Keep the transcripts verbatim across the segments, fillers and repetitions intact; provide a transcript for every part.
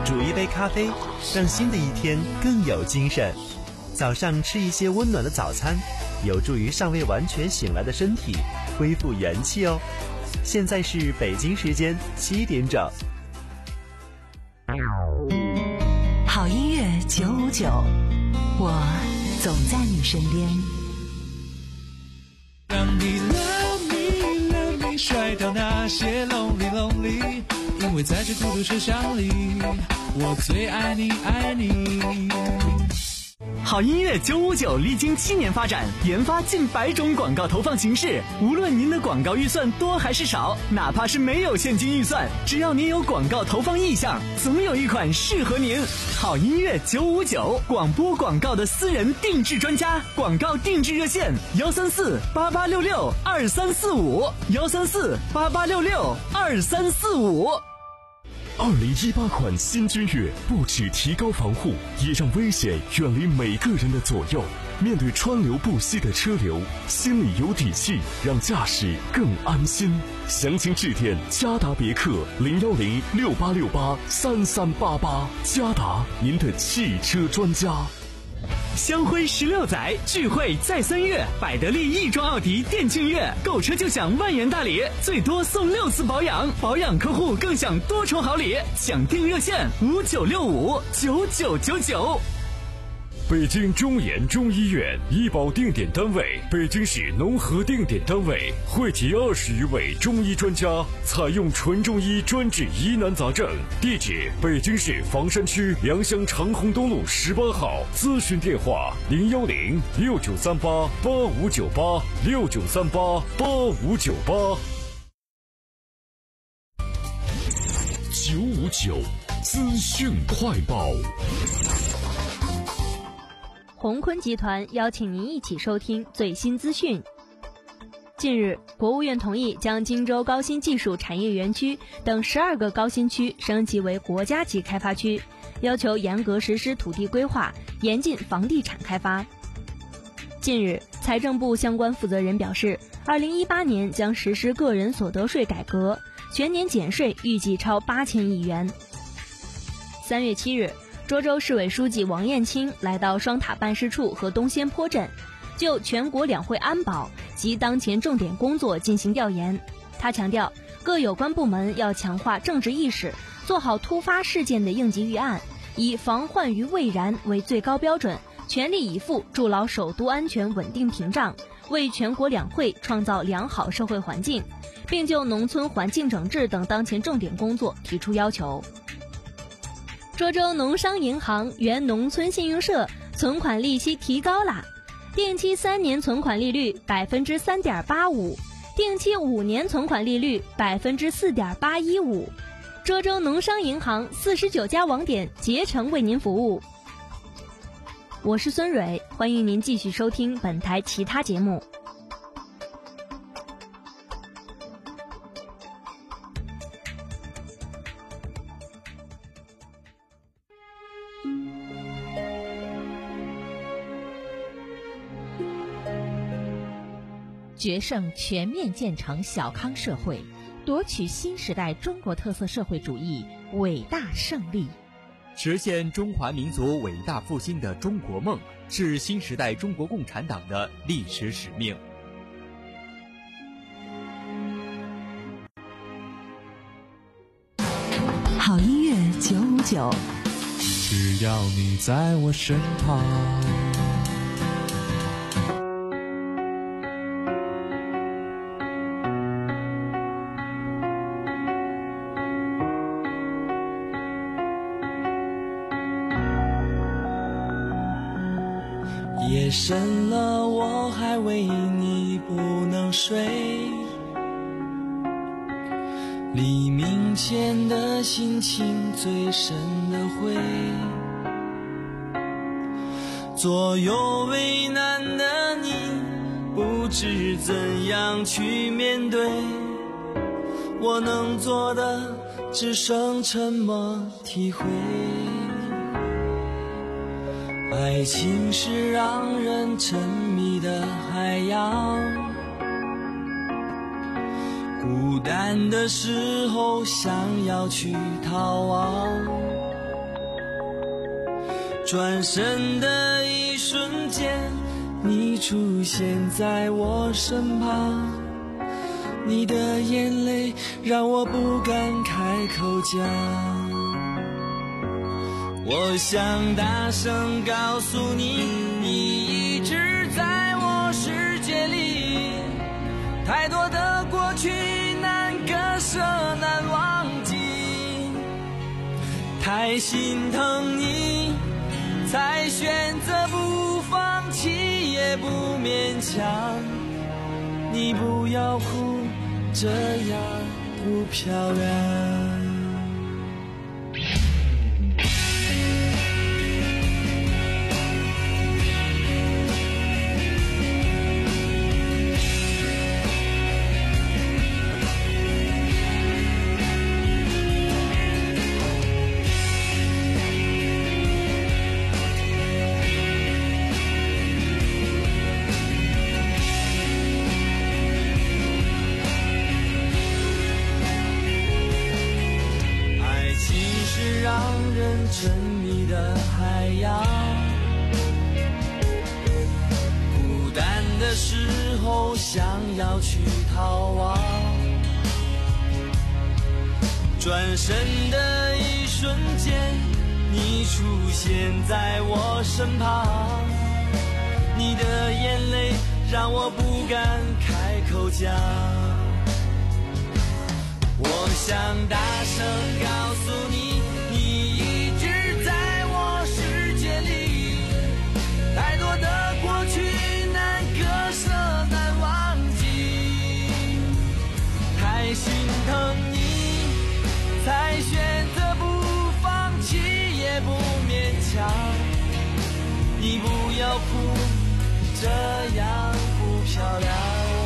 煮一杯咖啡，让新的一天更有精神。早上吃一些温暖的早餐，有助于尚未完全醒来的身体恢复元气哦。现在是北京时间七点整。 好音乐九五九，我总在你身边。 让你 love me love me 甩掉那些 lonely lonely， 因为在这孤独车厢里，我最爱你爱你。 好音乐九五九历经七年发展，研发近百种广告投放形式。无论您的广告预算多还是少，哪怕是没有现金预算，只要您有广告投放意向，总有一款适合您。好音乐九五九，广播广告的私人定制专家，广告定制热线幺三四八八六六二三四五幺三四八八六六二三四五。 二零一八款新君越不只提高防护，也让危险远离每个人的左右。面对川流不息的车流，心里有底气，让驾驶更安心。详情致电嘉达别克零幺零六八六八三三八八，嘉达，您的汽车专家。 香辉十六载，聚会再三月，百得利亦庄奥迪店庆月，购车就享万元大礼，最多送六次保养，保养客户更享多重好礼。抢订热线五九六五九九九九。 北京中研中医院医保定点单位，北京市农合定点单位，汇集二十余位中医专家，采用纯中医专治疑难杂症。地址：北京市房山区良乡长虹东路十八号。咨询电话：零幺零六九三八八五九八六九三八八五九八。九五九资讯快报。 鸿坤集团邀请您一起收听最新资讯。近日，国务院同意将荆州高新技术产业园区等十二个高新区升级为国家级开发区，要求严格实施土地规划，严禁房地产开发。近日，财政部相关负责人表示，二零一八年将实施个人所得税改革，全年减税预计超八千亿元。三月七日，涿州市委书记王燕青来到双塔办事处和东仙坡镇，就全国两会安保及当前重点工作进行调研。他强调，各有关部门要强化政治意识，做好突发事件的应急预案，以防患于未然为最高标准，全力以赴筑牢首都安全稳定屏障，为全国两会创造良好社会环境，并就农村环境整治等当前重点工作提出要求。涿州农商银行原农村信用社存款利息提高了，定期三年存款利率百分之三点八五，定期五年存款利率百分之四点八一五。涿州农商银行四十九家网点竭诚为您服务。我是孙蕊，欢迎您继续收听本台其他节目。 决胜全面建成小康社会，夺取新时代中国特色社会主义伟大胜利， 实现中华民族伟大复兴的中国梦，是新时代中国共产党的历史使命。 好音乐九五九， 只要你在我身旁。夜深了，我还为你不能睡，黎明前的心情最深的灰，左右为难的你不知怎样去面对，我能做的只剩沉默体会。爱情是让人沉迷的海洋，孤单的时候想要去逃亡， 转身的一瞬间，你出现在我身旁，你的眼泪让我不敢开口讲。我想大声告诉你，你一直在我世界里，太多的过去难割舍难忘记，太心疼你才选择不放弃也不勉强，你不要哭，这样不漂亮。沉迷的海洋，孤单的时候想要去逃亡，转身的一瞬间，你出现在我身旁，你的眼泪让我不敢开口讲。我想大声告诉你，你一直在我世界里，太多的过去难割舍难忘记，太心疼你才选择不放弃也不勉强，你不要哭，这样不漂亮。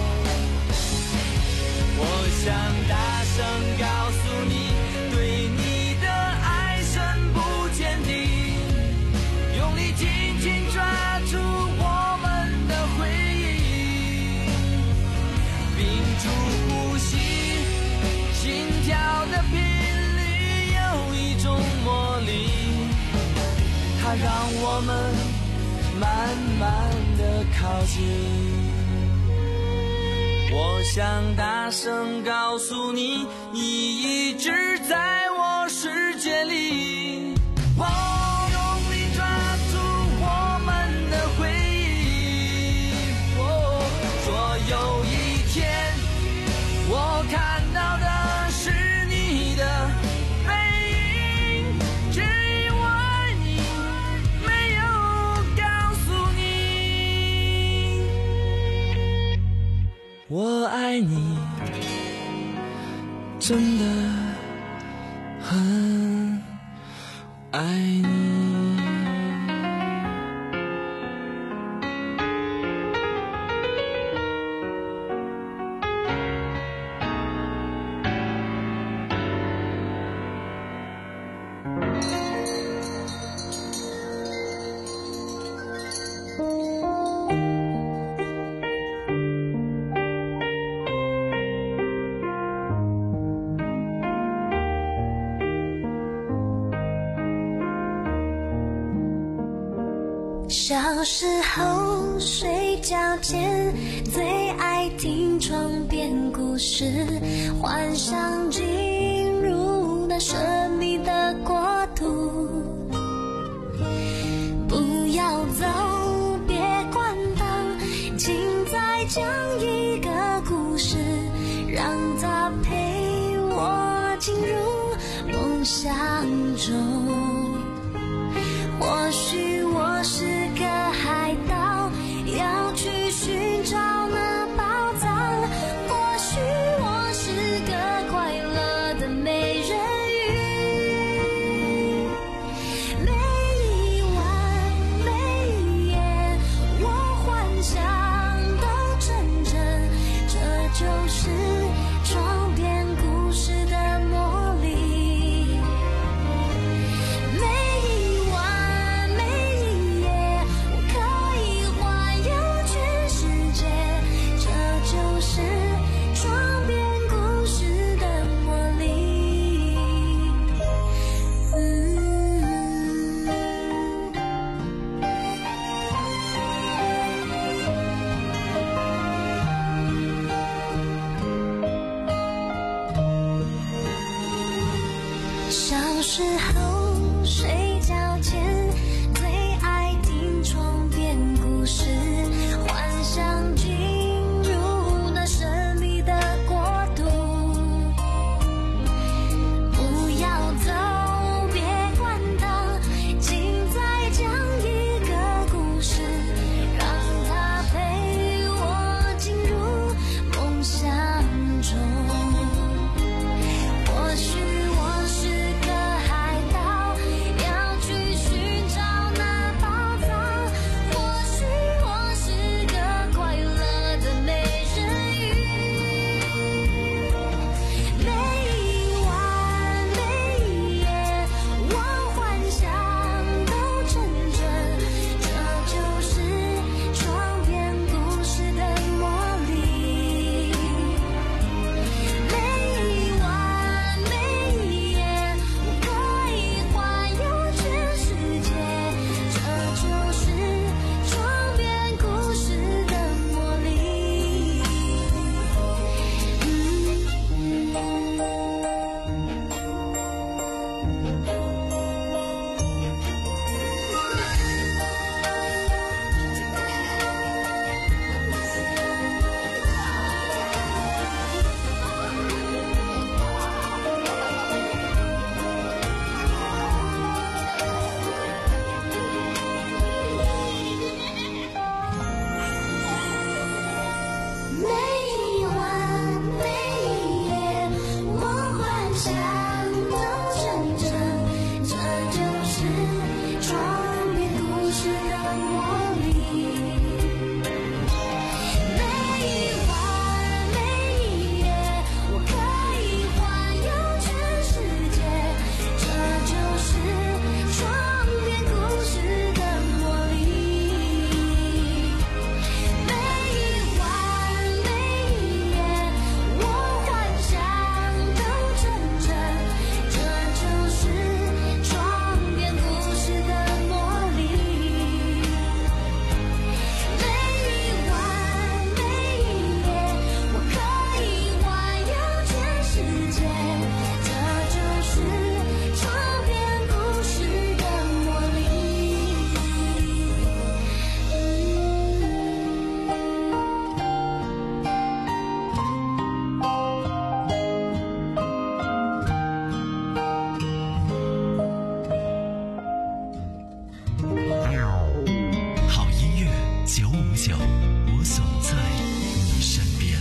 我想大声告诉你，对你的爱深不见底，用力紧紧抓住我们的回忆，屏住呼吸，心跳的频率有一种魔力，它让我们慢慢的靠近。我想大声告诉你，你一直在我世界里，我用力抓住我们的回忆，哦，说有一天我看到的是你的背影，只因为你没有告诉你我爱你，真的很爱你。 小时候睡觉前最爱听床边故事，幻想进入那神秘的国度。不要走，别关灯，请再讲一个故事，让它陪我进入梦乡中。或许我是个海盗，要去寻找那宝藏，或许我是个快乐的美人鱼。每一晚每一夜我幻想都成真，这就是床边故事的魔力。 小时候睡觉前最爱听床边故事，幻想进入那神秘的国度。不要走，别关灯，请再讲一个故事，让它陪我进入梦想中。或许我是个海盗，要去寻找那宝藏。或许我是个快乐的美人鱼，每一晚每一夜，我幻想都成真。这就是床边故事的魔力。每一晚每一夜，我可以环游全世界。这就是床边故事的魔力。每一晚每一夜，我幻想都成真。这就是床边故事的魔力。每一晚每一夜，我可以环游全世界。这就是床边故事的魔力。每一晚每一夜，我幻想都成真。这就是床边故事的魔力。每一晚每一夜，我可以环游全世界。这就是床边故事的魔力。 好音乐九五九，我总在你身边。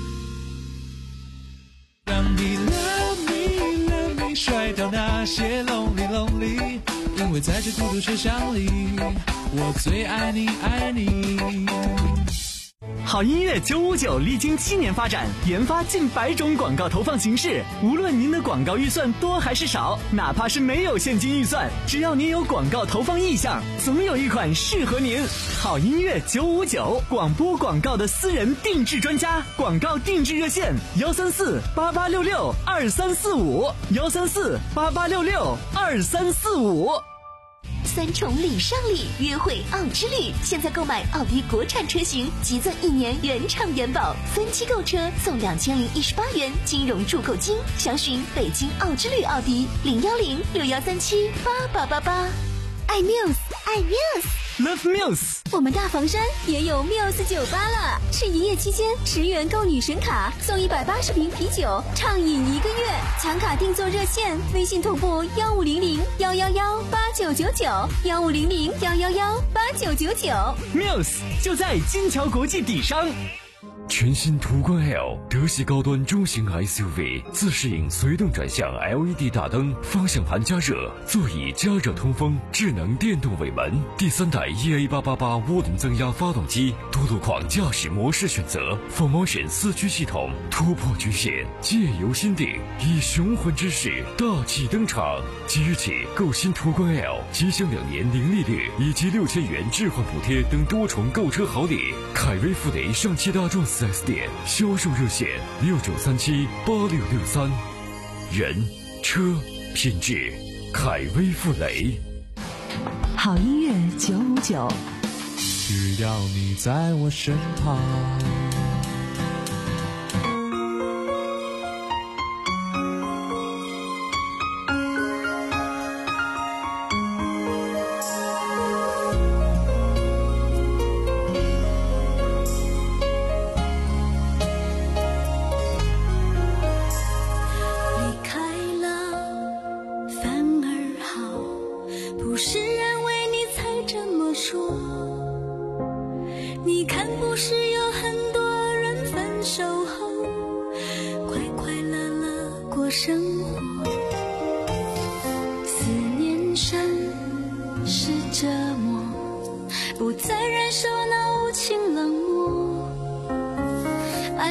让你 love me love me 甩掉那些 lonely lonely， 因为在这孤独车厢里，我最爱你爱你。 好音乐九五九历经七年发展，研发近百种广告投放形式。无论您的广告预算多还是少，哪怕是没有现金预算，只要您有广告投放意向，总有一款适合您。好音乐九五九，广播广告的私人定制专家，广告定制热线幺三四八八六六二三四五幺三四八八六六二三四五。 三重礼上礼，约会奥之旅。现在购买奥迪国产车型，即赠一年原厂原保，分期购车送两千零一十八元金融住购金。详询北京奥之旅奥迪零幺零六幺三七八八八八。爱 Muse， 爱 Muse。Love Muse， 我们大房山也有 Muse 酒吧了，是营业期间十元购女神卡送一百八十瓶啤酒，畅饮一个月。抢卡订座热线：微信同步幺五零零幺幺幺八九九九幺五零零幺幺幺八九九九。 Muse 就在金桥国际底商。 全新途观 L 德系高端中型 S U V， 自适应随动转向 L E D 大灯，方向盘加热，座椅加热通风，智能电动尾门，第三代 E A 八八八涡轮增压发动机，多路况驾驶模式选择 ，four motion 四驱系统，突破局限，借由心定，以雄浑之势大气登场。即日起购新途观 L， 即享两年零利率以及六千元置换补贴等多重购车好礼。凯威富雷上汽大众四 S 店销售热线六九三七八六六三。人车品质，凯威富雷。 好音乐九五九， 只要你在我身旁。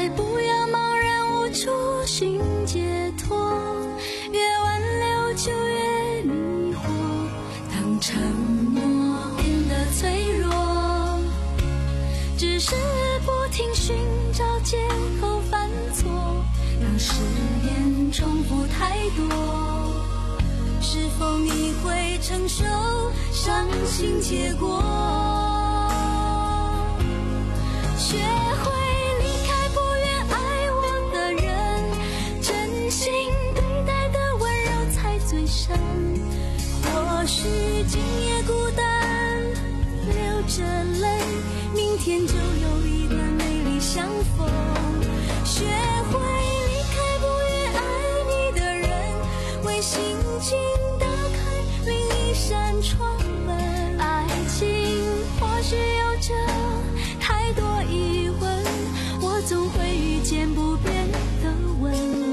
爱不要茫然无处寻解脱，越挽留就越迷惑，当承诺变得脆弱，只是不停寻找借口犯错，当誓言重复太多，是否你会承受伤心结果？学会离开不愿爱我的人，真心对待的温柔才最深。或许今夜孤单流着泪，明天就有一段美丽相逢。学会离开不愿爱你的人，为心情打开另一扇窗门。爱情或许有着太多疑问，我总会遇见不变的吻。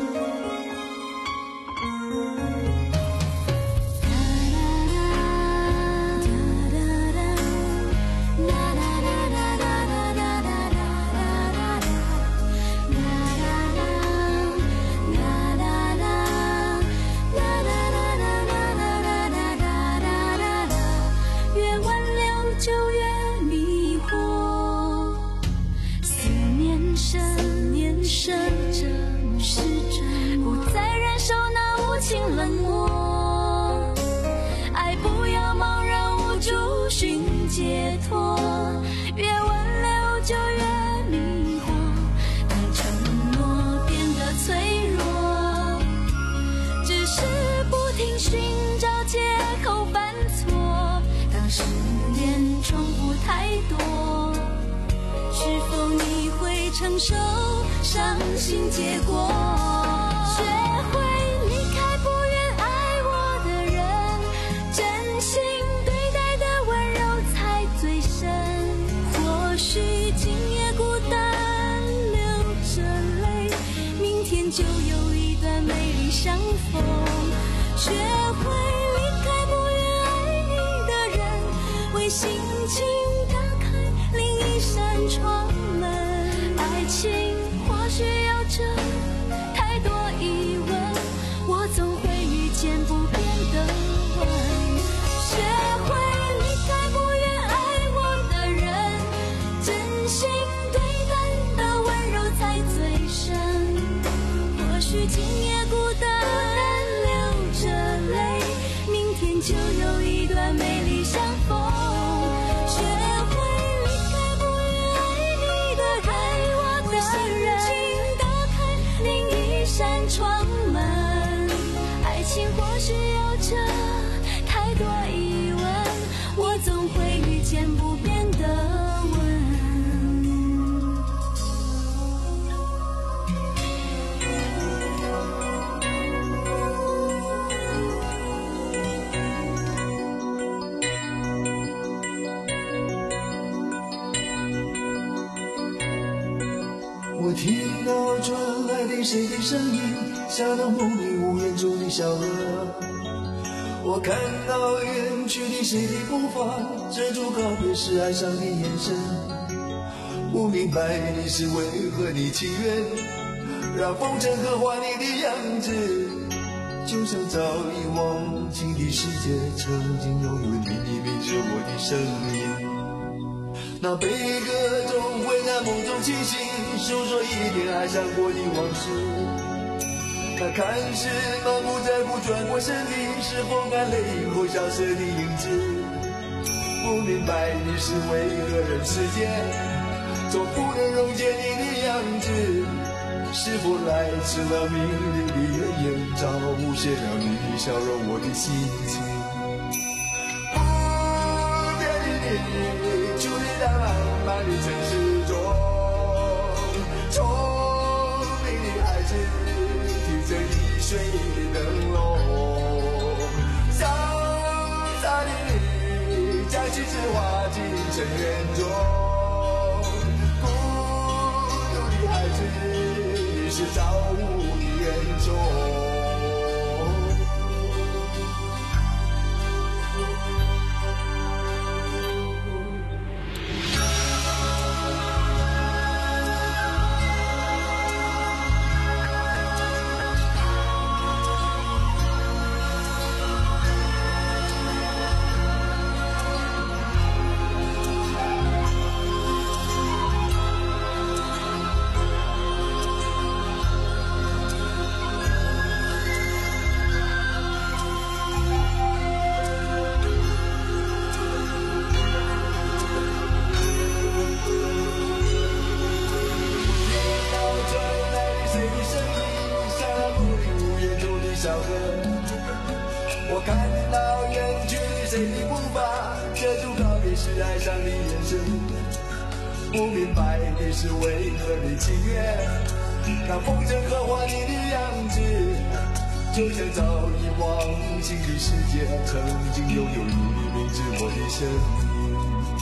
越挽留就越迷惑，思念深，思念深，这是折磨，不再忍受那无情冷漠。爱不要茫然无助寻解脱，越挽留就越迷惑，当承诺变得脆弱，只是不停寻找借口犯错，当誓言重复太多，是否你会承受伤心结果？学会离开不愿爱我的人，真心对待的温柔才最深。或许今夜孤单流着泪，明天就有一段美丽相逢。学会离开不愿爱你的人，为心情打开另一扇窗门。爱情或许有着太多疑问，我总会遇见不变的吻。学会离开不愿爱我的人，真心对待的温柔才最深。或许今夜孤单流着泪，明天就有一段美丽相逢。学会离开不愿爱你的人，为心情打开另一扇窗门。爱情或许有着太多疑问，我总会遇见不变的吻。 我听到传来的谁的声音，像那梦里无言中的小河。我看到远去的谁的步伐，遮住告别时哀伤的眼神。不明白你是为何的情愿，让风尘刻画你的样子，就像早已忘记的世界，曾经拥有你你名着我的声音。那悲歌总会在梦中清醒，诉说一点爱上过的往事。那看似满不在乎转过身的，是否看泪后消失的影子？不明白你是为何人世间总不能溶解你的样子，是否来迟了明日的远眼，照不写了你的笑容我的心情。不变的你伫立在漫漫的城市中，聪明的孩子提着易碎的灯笼，潇洒的你将旗帜划进尘缘中，孤独的孩子你是造物的恩宠。 看到远去的谁的步伐，遮住告别时哀伤的眼神。不明白的是为何你情愿那风尘刻画你的样子，就像早已忘情的世界曾经拥有你的名字，我的生命。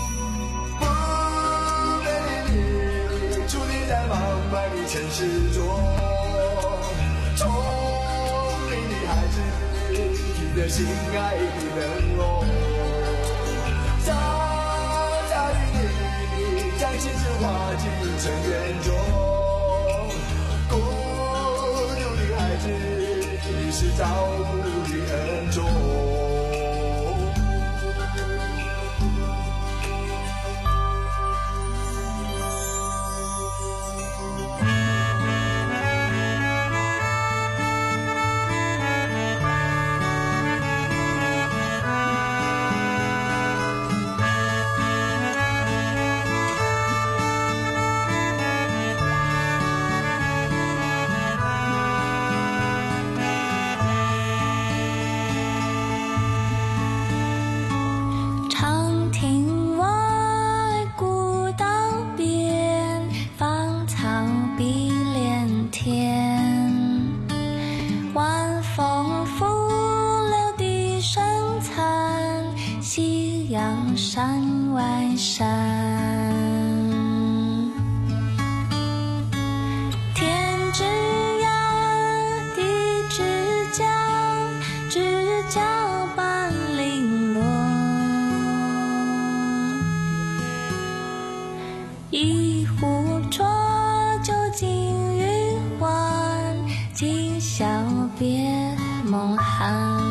不美丽的矗立在茫茫的城市中，聪明的孩子记得心爱的灯笼，傻傻的你将青春化进尘缘中，孤独的孩子你是造物的恩宠。 山外山，天之涯，地之角，知交半零落。一壶浊酒尽余欢，今宵别梦寒。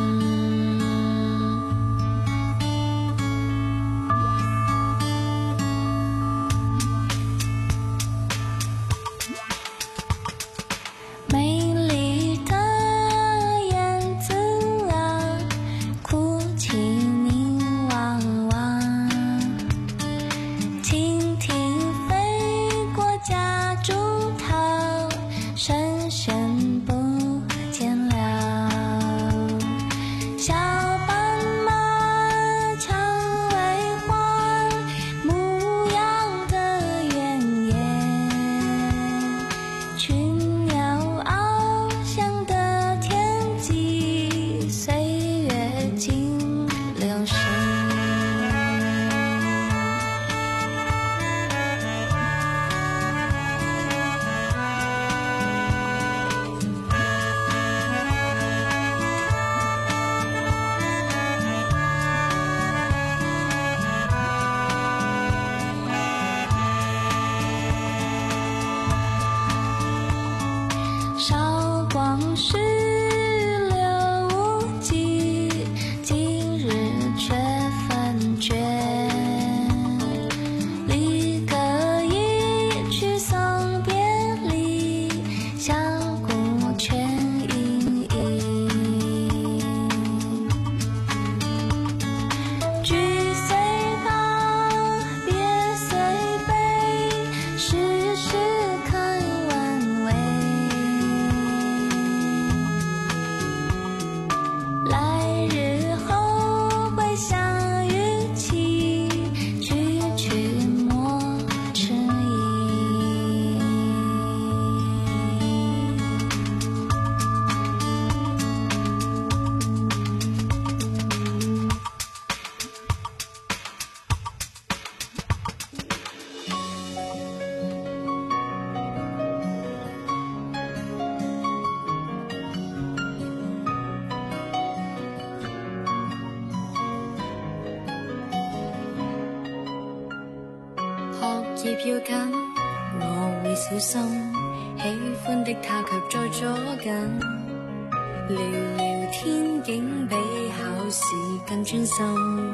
業要緊，我會小心。喜歡的他卻在左近，聊聊天竟比考試更專心。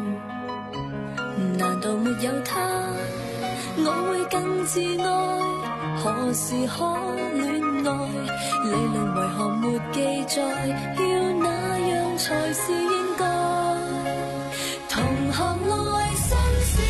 難道沒有他，我會更自愛？何時可戀愛？理論為何沒記載？要那樣才是應該？同行內新鮮。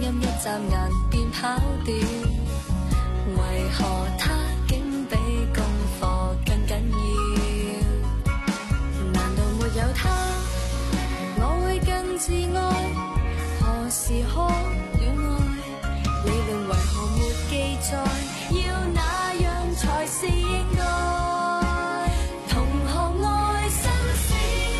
音一眨眼便跑掉，為何他竟比功課更緊要？難道沒有他，我會更自愛？何時可戀愛？理論為何沒記載？要那樣才是應該？同學愛新鮮，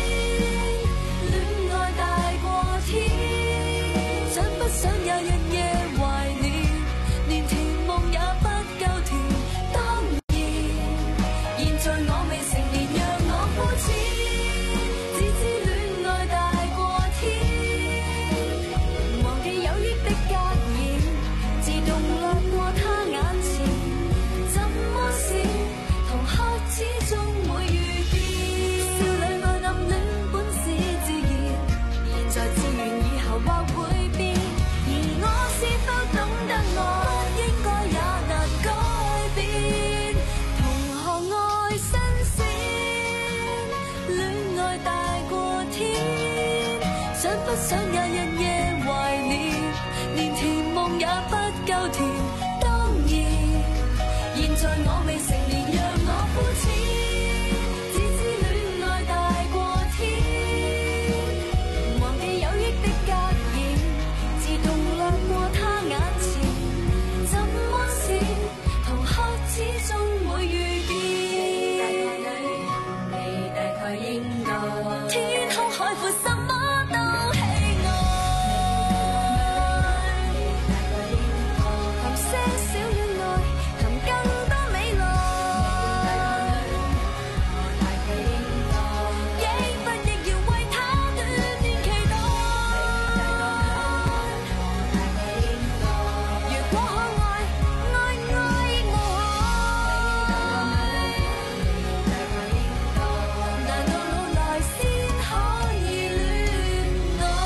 戀愛大過天，想不想有日夜懷念？連甜夢也不夠甜。當然，現在我未成年，讓我膚淺，只知戀愛大過天，忘記有益的格言，自動掠過他眼前。怎麼是同學始終會遇見？少女愛暗戀本是自然，現在自願以後或會變。而我是否懂得愛？不應該也難改變。同學愛新鮮，戀愛大過天，想不想也日夜懷念？連甜夢也不夠甜。當然，現在我未成年，讓我膚淺，只知戀愛大過天，忘記有益的格言，自動掠過他眼前。怎麼是同學始終會遇見？你大概應該天空海闊，什麼都喜愛。談些小戀愛，談更多未來。亦不亦要為他短短期待。如果可愛，愛愛我，難道老來先可以戀愛？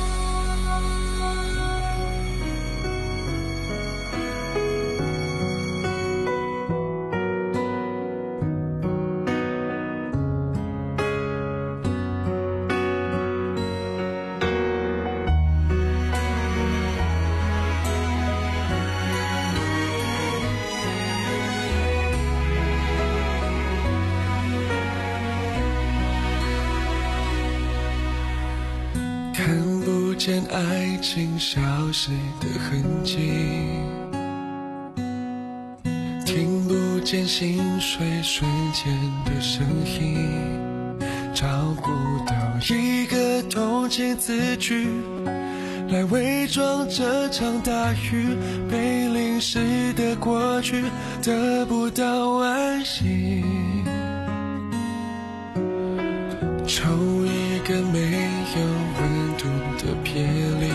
看不见爱情消失的痕迹，听不见心碎瞬间的声音，找不到一个同情字句来伪装这场大雨，被淋湿的过去得不到安息。抽一个没有温度的别离，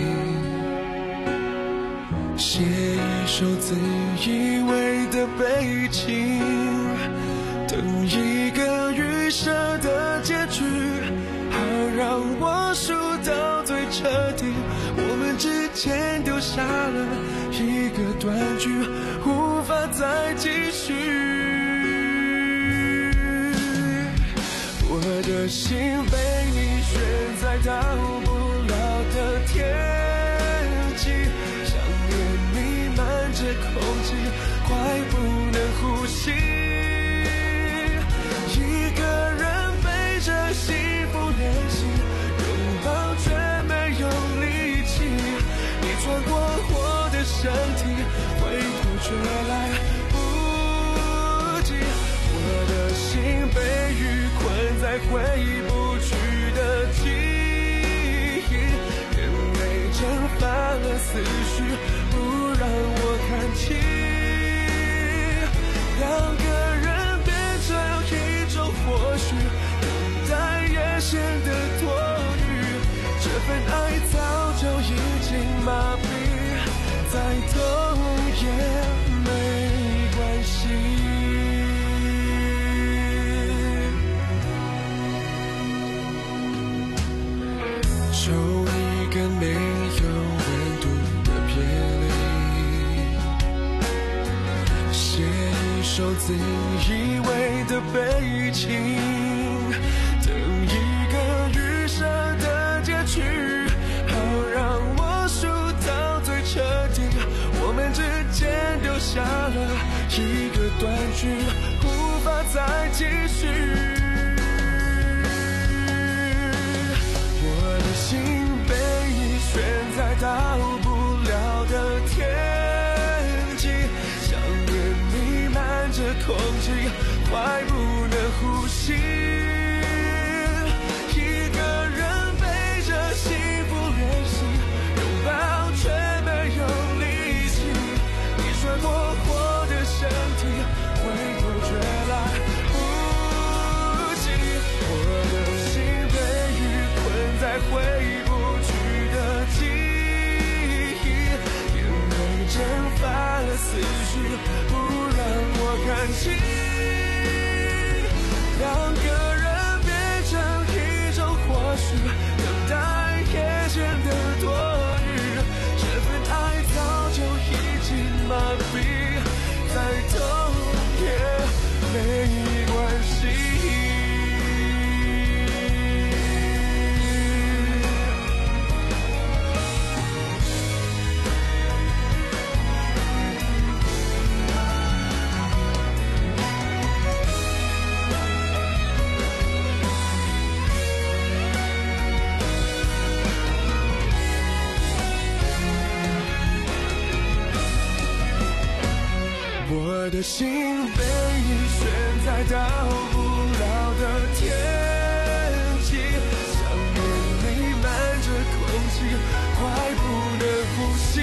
写一首自以为的悲情，等一个预设的结局，好让我输到最彻底。我们之间丢下了一个断句，无法再继续。我的心被你悬在到不了的天际，想念弥漫着空气，快不能呼吸。一个人背着幸福练习，拥抱却没有力气。你穿过我的身体，回头却来不及。我的心被雨困在回不去的记忆，眼泪蒸发了思绪，不让我看清。两个人变成一种或许，等待也显得多余。这份爱早就已经麻痹，再痛也没关系。抽一个没有温度的别离，写一首自以为的悲情，等一个预设的结局，好让我输到一个断句，无法再继续。我的心被你悬在到不了的天际，想念弥漫着空气，快不能呼吸。一个人背着幸福练习，拥抱却没有力气。你穿过我的身体，回头却来不及。我的心被雨困在回不去的记忆，眼泪蒸发了思绪，不让我看清。两个人变成一种或许，等待也显得多余。这份爱早就已经麻痹，再痛也没关系。我的心被你悬在到不了的天际，想念弥漫着空气，快不能呼吸。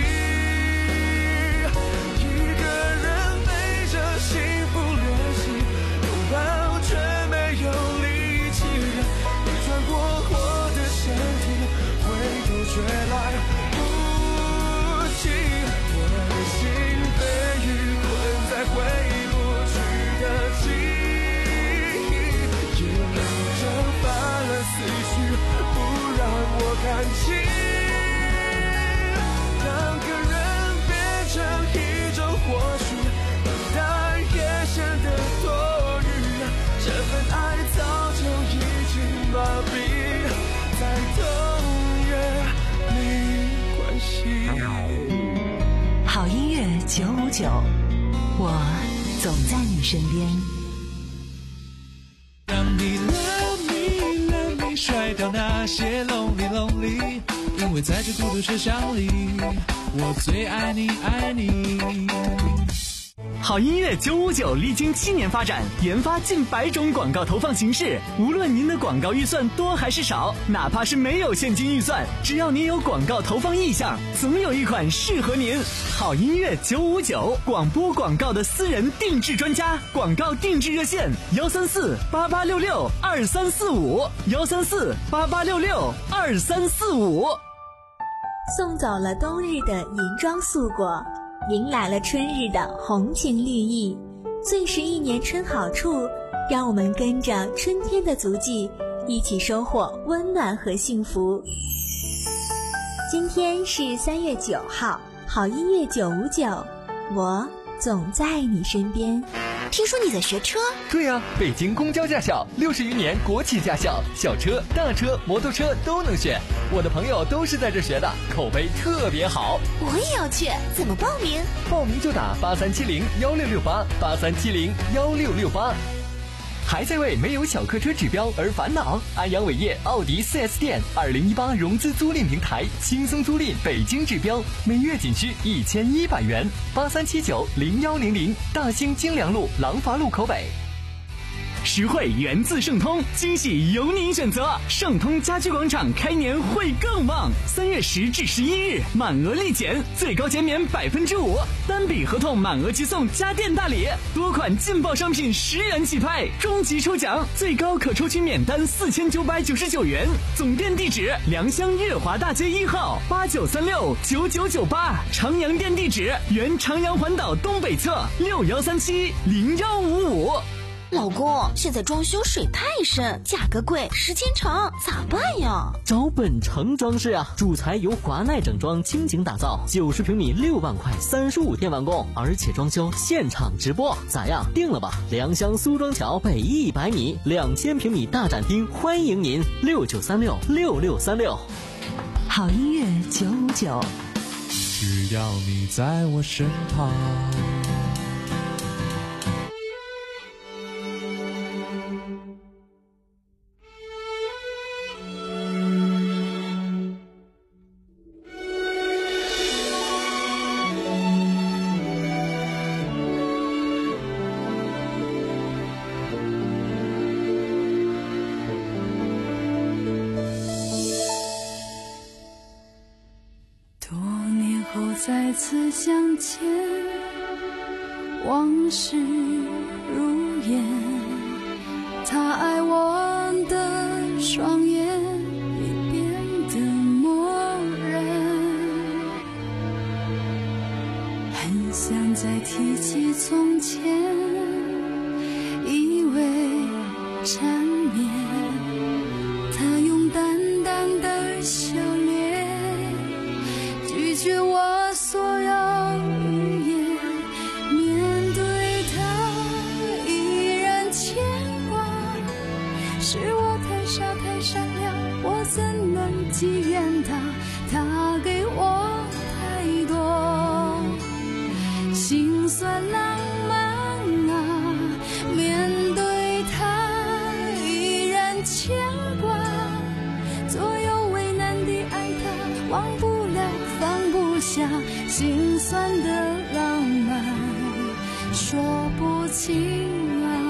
一个人背着幸福练习，拥抱却没有力气。你穿过我的身体，回头却来不及。我的心被雨在回不去的记忆，眼泪蒸发了思绪，不让我看清。两个人变成一种或许，等待也显得多余。这份爱早就已经麻痹，再痛也没关系。 好音乐九五九，我总在你身边。 让你 love me love me 甩掉那些 lonely lonely， 因为在这孤独车厢里，我最爱你爱你。 好音乐九五九历经七年发展，研发近百种广告投放形式。无论您的广告预算多还是少，哪怕是没有现金预算，只要您有广告投放意向，总有一款适合您。好音乐九五九，广播广告的私人定制专家，广告定制热线：幺三四八八六六二三四五，幺三四八八六六二三四五。 送走了冬日的银装素裹，迎来了春日的红情绿意。最是一年春好处，让我们跟着春天的足迹，一起收获温暖和幸福。今天是三月九号，好音乐九五九，我总在你身边。 听说你在学车？ 对呀、啊，北京公交驾校六十余年国企驾校，小车、大车、摩托车都能选。我的朋友都是在这学的，口碑特别好。 我也要去，怎么报名？ 报名就打八三七零幺六六八八三七零幺六六八。还在为没有小客车指标而烦恼？安阳伟业奥迪 四 S 店二零一八融资租赁平台，轻松租赁北京指标，每月仅需一千一百元。八三七九零幺零零，大兴京良路廊坊路口北。 实惠源自盛通，惊喜由您选择。盛通家居广场开年会更旺，三月十至十一日满额立减，最高减免百分之五，单笔合同满额即送家电大礼，多款劲爆商品十元起拍，终极抽奖最高可抽取免单四千九百九十九元。总店地址：良乡月华大街一号八九三六九九九八，长阳店地址：原长阳环岛东北侧六幺三七零幺五五。 老公，现在装修水太深，价格贵，时间长，咋办呀？ 找本城装饰啊，主材由华奈整装倾情打造，九十平米六万块，三十五天完工，而且装修现场直播，咋样？定了吧？良乡苏庄桥北一百米，两千平米大展厅，欢迎您，六九三六六六三六。 好音乐九五九， 只要你在我身旁。 次相见，往事如烟，他爱我的双眼已变得漠然，很想再提起从前，以为缠绵，他用淡淡的笑脸拒绝我所有语言，面对他依然牵挂，是我太傻太善良，我怎能记怨他？他给我太多心酸浪漫啊，面对他依然牵挂，左右为难的爱他，忘不了放不下，心酸的浪漫说不清啊。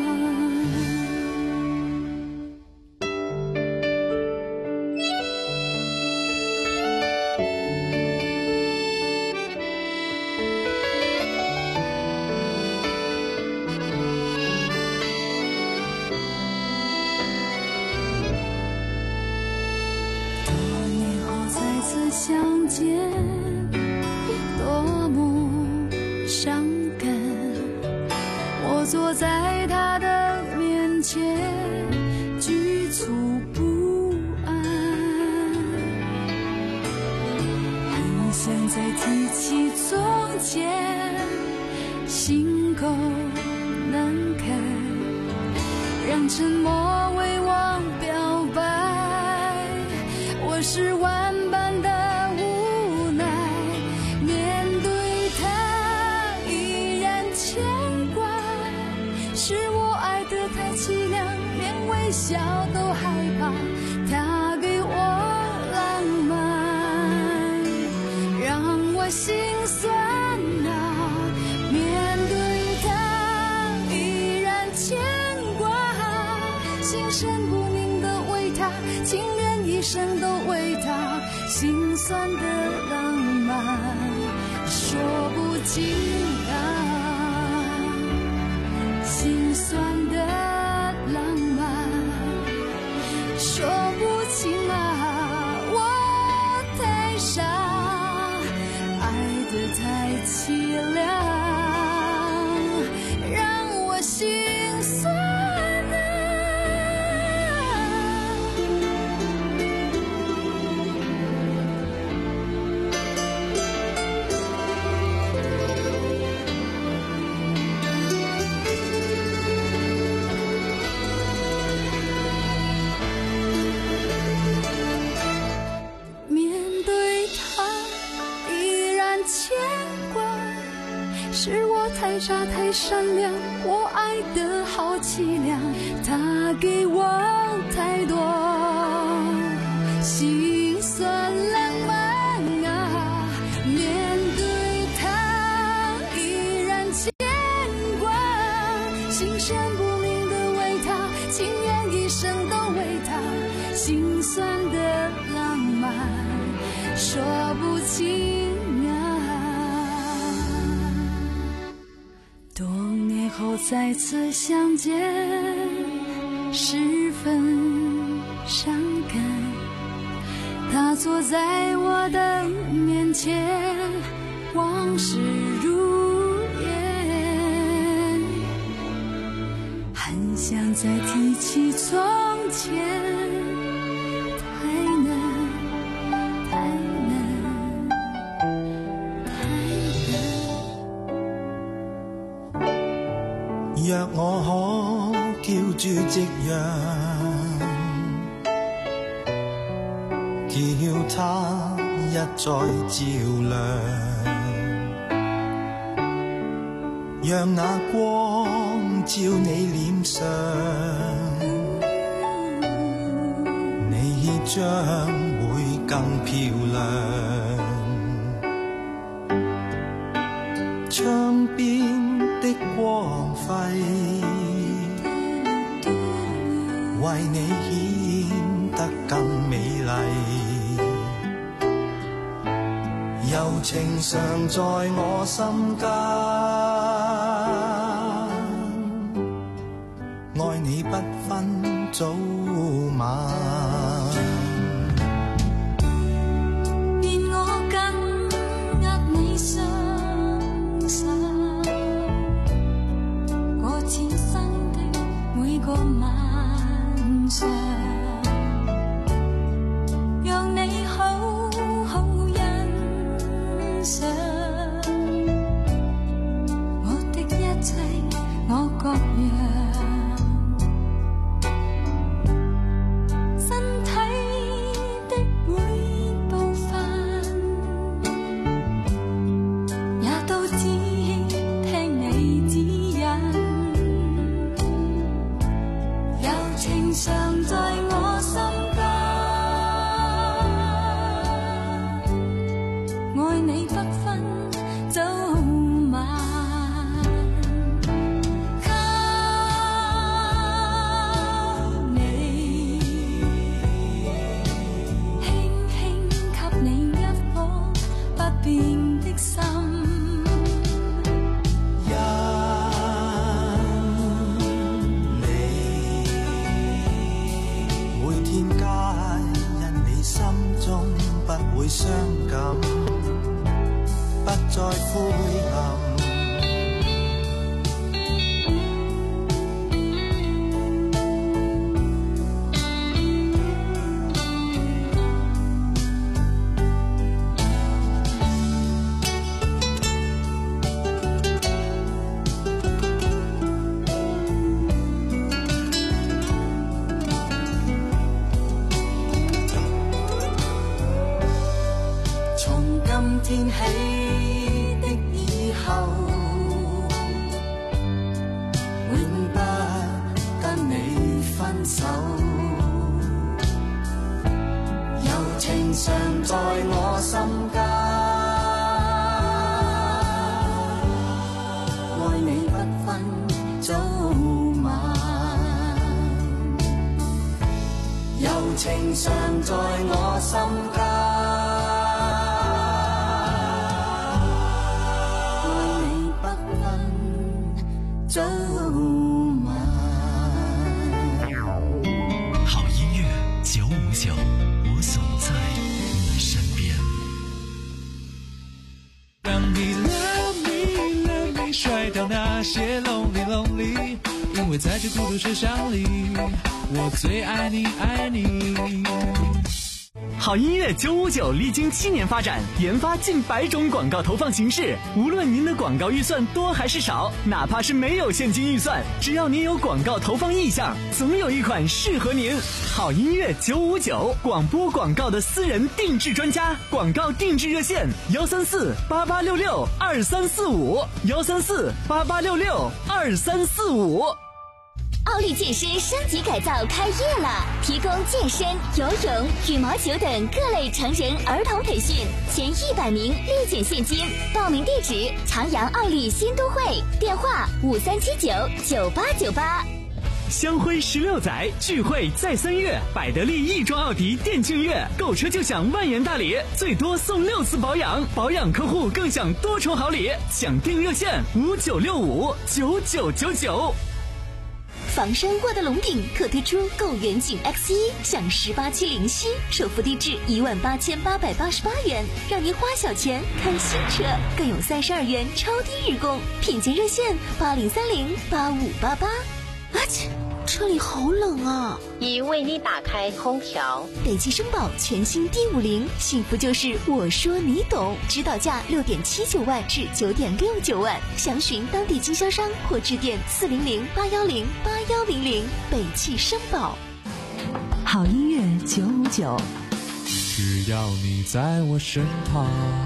相见多么伤感，我坐在他的面前局促不安，很想再提起从前，心口难开，让沉默为我表白，我是万般的无奈，面对他依然牵挂，是我爱得太凄凉，连微笑都害怕，他给我浪漫让我心酸啊，面对他依然牵挂，心神不宁的为他，情愿一生都为他，心酸的浪漫说不尽啊，心酸的浪漫说不尽啊，我太傻，爱得太凄凉，让我心酸啊。是我太傻太善良，我爱得好凄凉，他给我太多心酸浪漫啊，面对他依然牵挂，心神不宁的为他，情愿一生都为他，心酸的浪漫说不清后再次相见，十分伤感。他坐在我的面前，往事如烟，很想再提起从前，太难，太难。 若我可叫住夕陽，叫它一再照亮，讓那光照你臉上，你將會更漂亮。窗邊的光輝為你顯得更美麗， 柔情常在我心間，愛你不分早晚。 願我緊握你雙手，過此生的每個晚上，讓你好好欣賞我的一切，我各樣。 傷感不再灰暗，天起的以後，永不跟你分手，柔情常在我心間，愛你不分早晚，柔情常在我心間。早晚好音乐九五九，我总在你身边。 让你 love me love me 甩掉那些 lonely lonely， 因为在这孤独车厢里，我最爱你爱你。 好音乐九五九历经七年发展，研发近百种广告投放形式。无论您的广告预算多还是少，哪怕是没有现金预算，只要您有广告投放意向，总有一款适合您。好音乐九五九，广播广告的私人定制专家，广告定制热线：幺三四八八六六二三四五，幺三四八八六六二三四五。 奥利健身升级改造开业了，提供健身、游泳、羽毛球等各类成人儿童培训，前一百名立减现金。报名地址：长阳奥利新都会，电话五三七九九八九八。 香辉十六载，聚会再三月，百得利亦庄奥迪店庆月，购车就享万元大礼，最多送六次保养，保养客户更享多重好礼。抢订热线五九六五九九九九。 房山沃德龙鼎特推出购远景 X 一 享十八期零息，首付低至一万八千八百八十八元，让您花小钱看新车，更有三十二元超低日供。品鉴热线八零三零八五八八。啊切，车里好冷啊！ 已为你打开空调。 北汽绅宝全新 D 五零，幸福就是我说你懂，指导价六点七九万至九点六九万，详询当地经销商或致电四零零八幺零八幺零零。北汽绅宝。 好音乐九五九， 只要你在我身旁。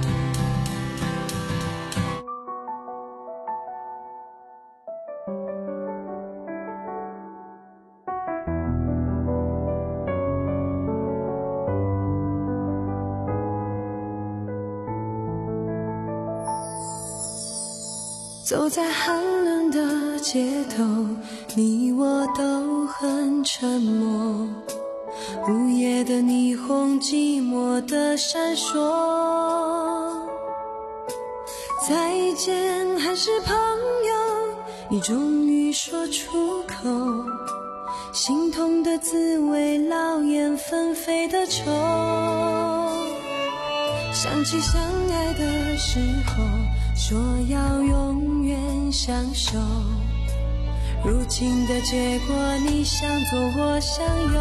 走在寒冷的街头，你我都很沉默，午夜的霓虹寂寞的闪烁， 再见还是朋友，你终于说出口，心痛的滋味，劳燕分飞的愁。想起相爱的时候，说要永远相守，如今的结果，你想左我想右。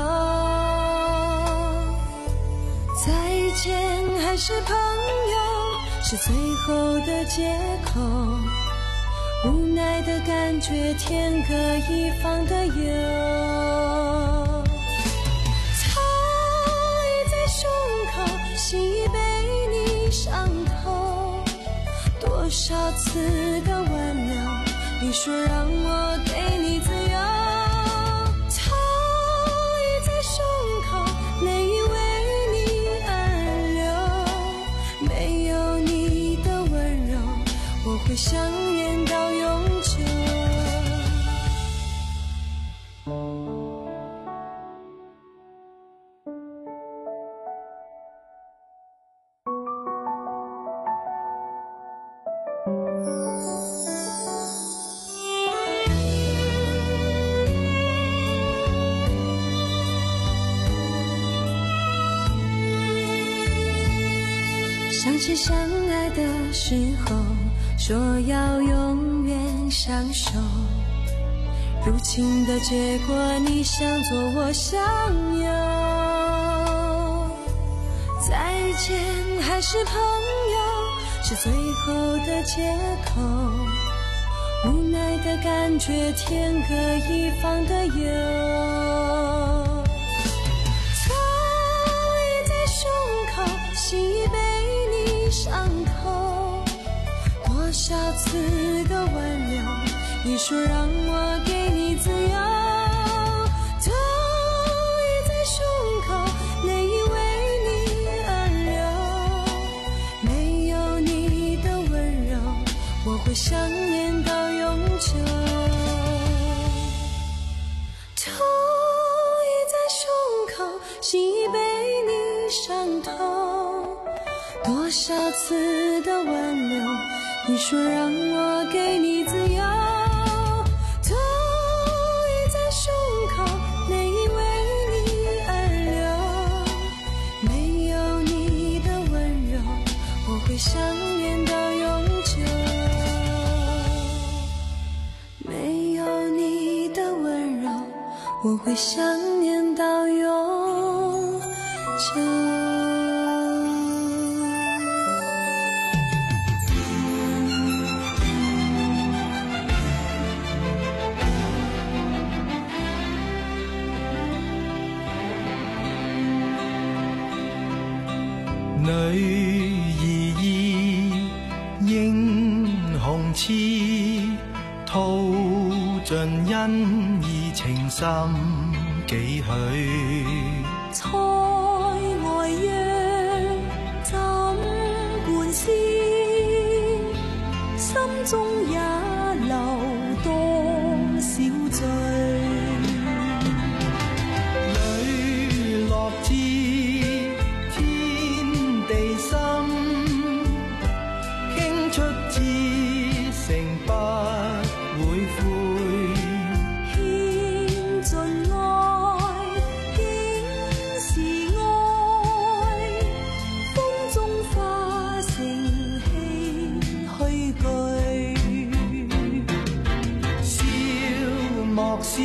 再见还是朋友，是最后的借口，无奈的感觉，天各一方的忧。草已在胸口，心已被你伤透，多少次的挽留，你说让我给你自由。草已在胸口，泪已为你而流，没有你的温柔，我会想念到永久。想起相爱的时候，说要永远相守，如今的结果，你想左我想右。再见还是朋友，是最后的借口，无奈的感觉，天各一方的忧。草已在胸口，心已被你伤透，多少次的挽留，你说让我给你自由。痛已在胸口，泪已为你而流，没有你的温柔，我会想念到永久。痛已在胸口，心已被你伤透，多少次的挽留，你说让我给你自由。痛已在胸口，泪已为你而流，没有你的温柔，我会想念到永久。没有你的温柔，我会想念到永久。 女兒意，英雄痴，吐盡恩義情深幾許。 塞外約，怎伴思？心中也留多少醉？ 磊落知傾出至誠不會悔， 獻盡愛，竟是愛，風中化成唏噓句。 笑莫笑，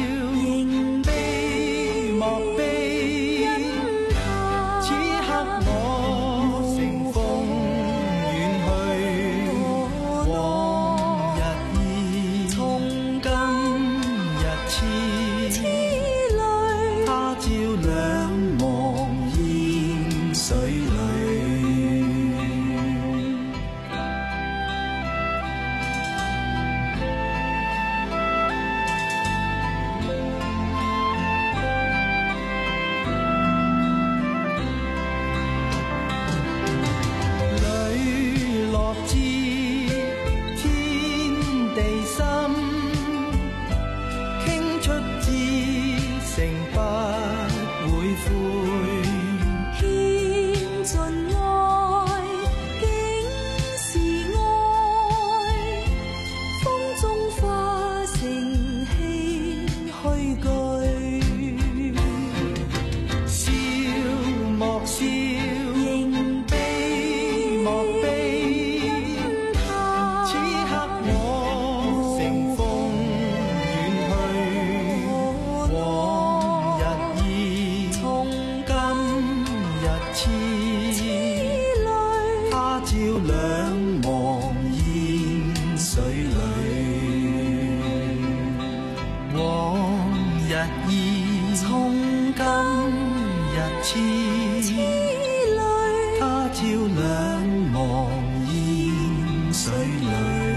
悲莫悲，此刻我乘風遠去，往日意，今日痴，他朝兩忘煙水裏。 意， 從今日起，他朝兩忘煙水裏。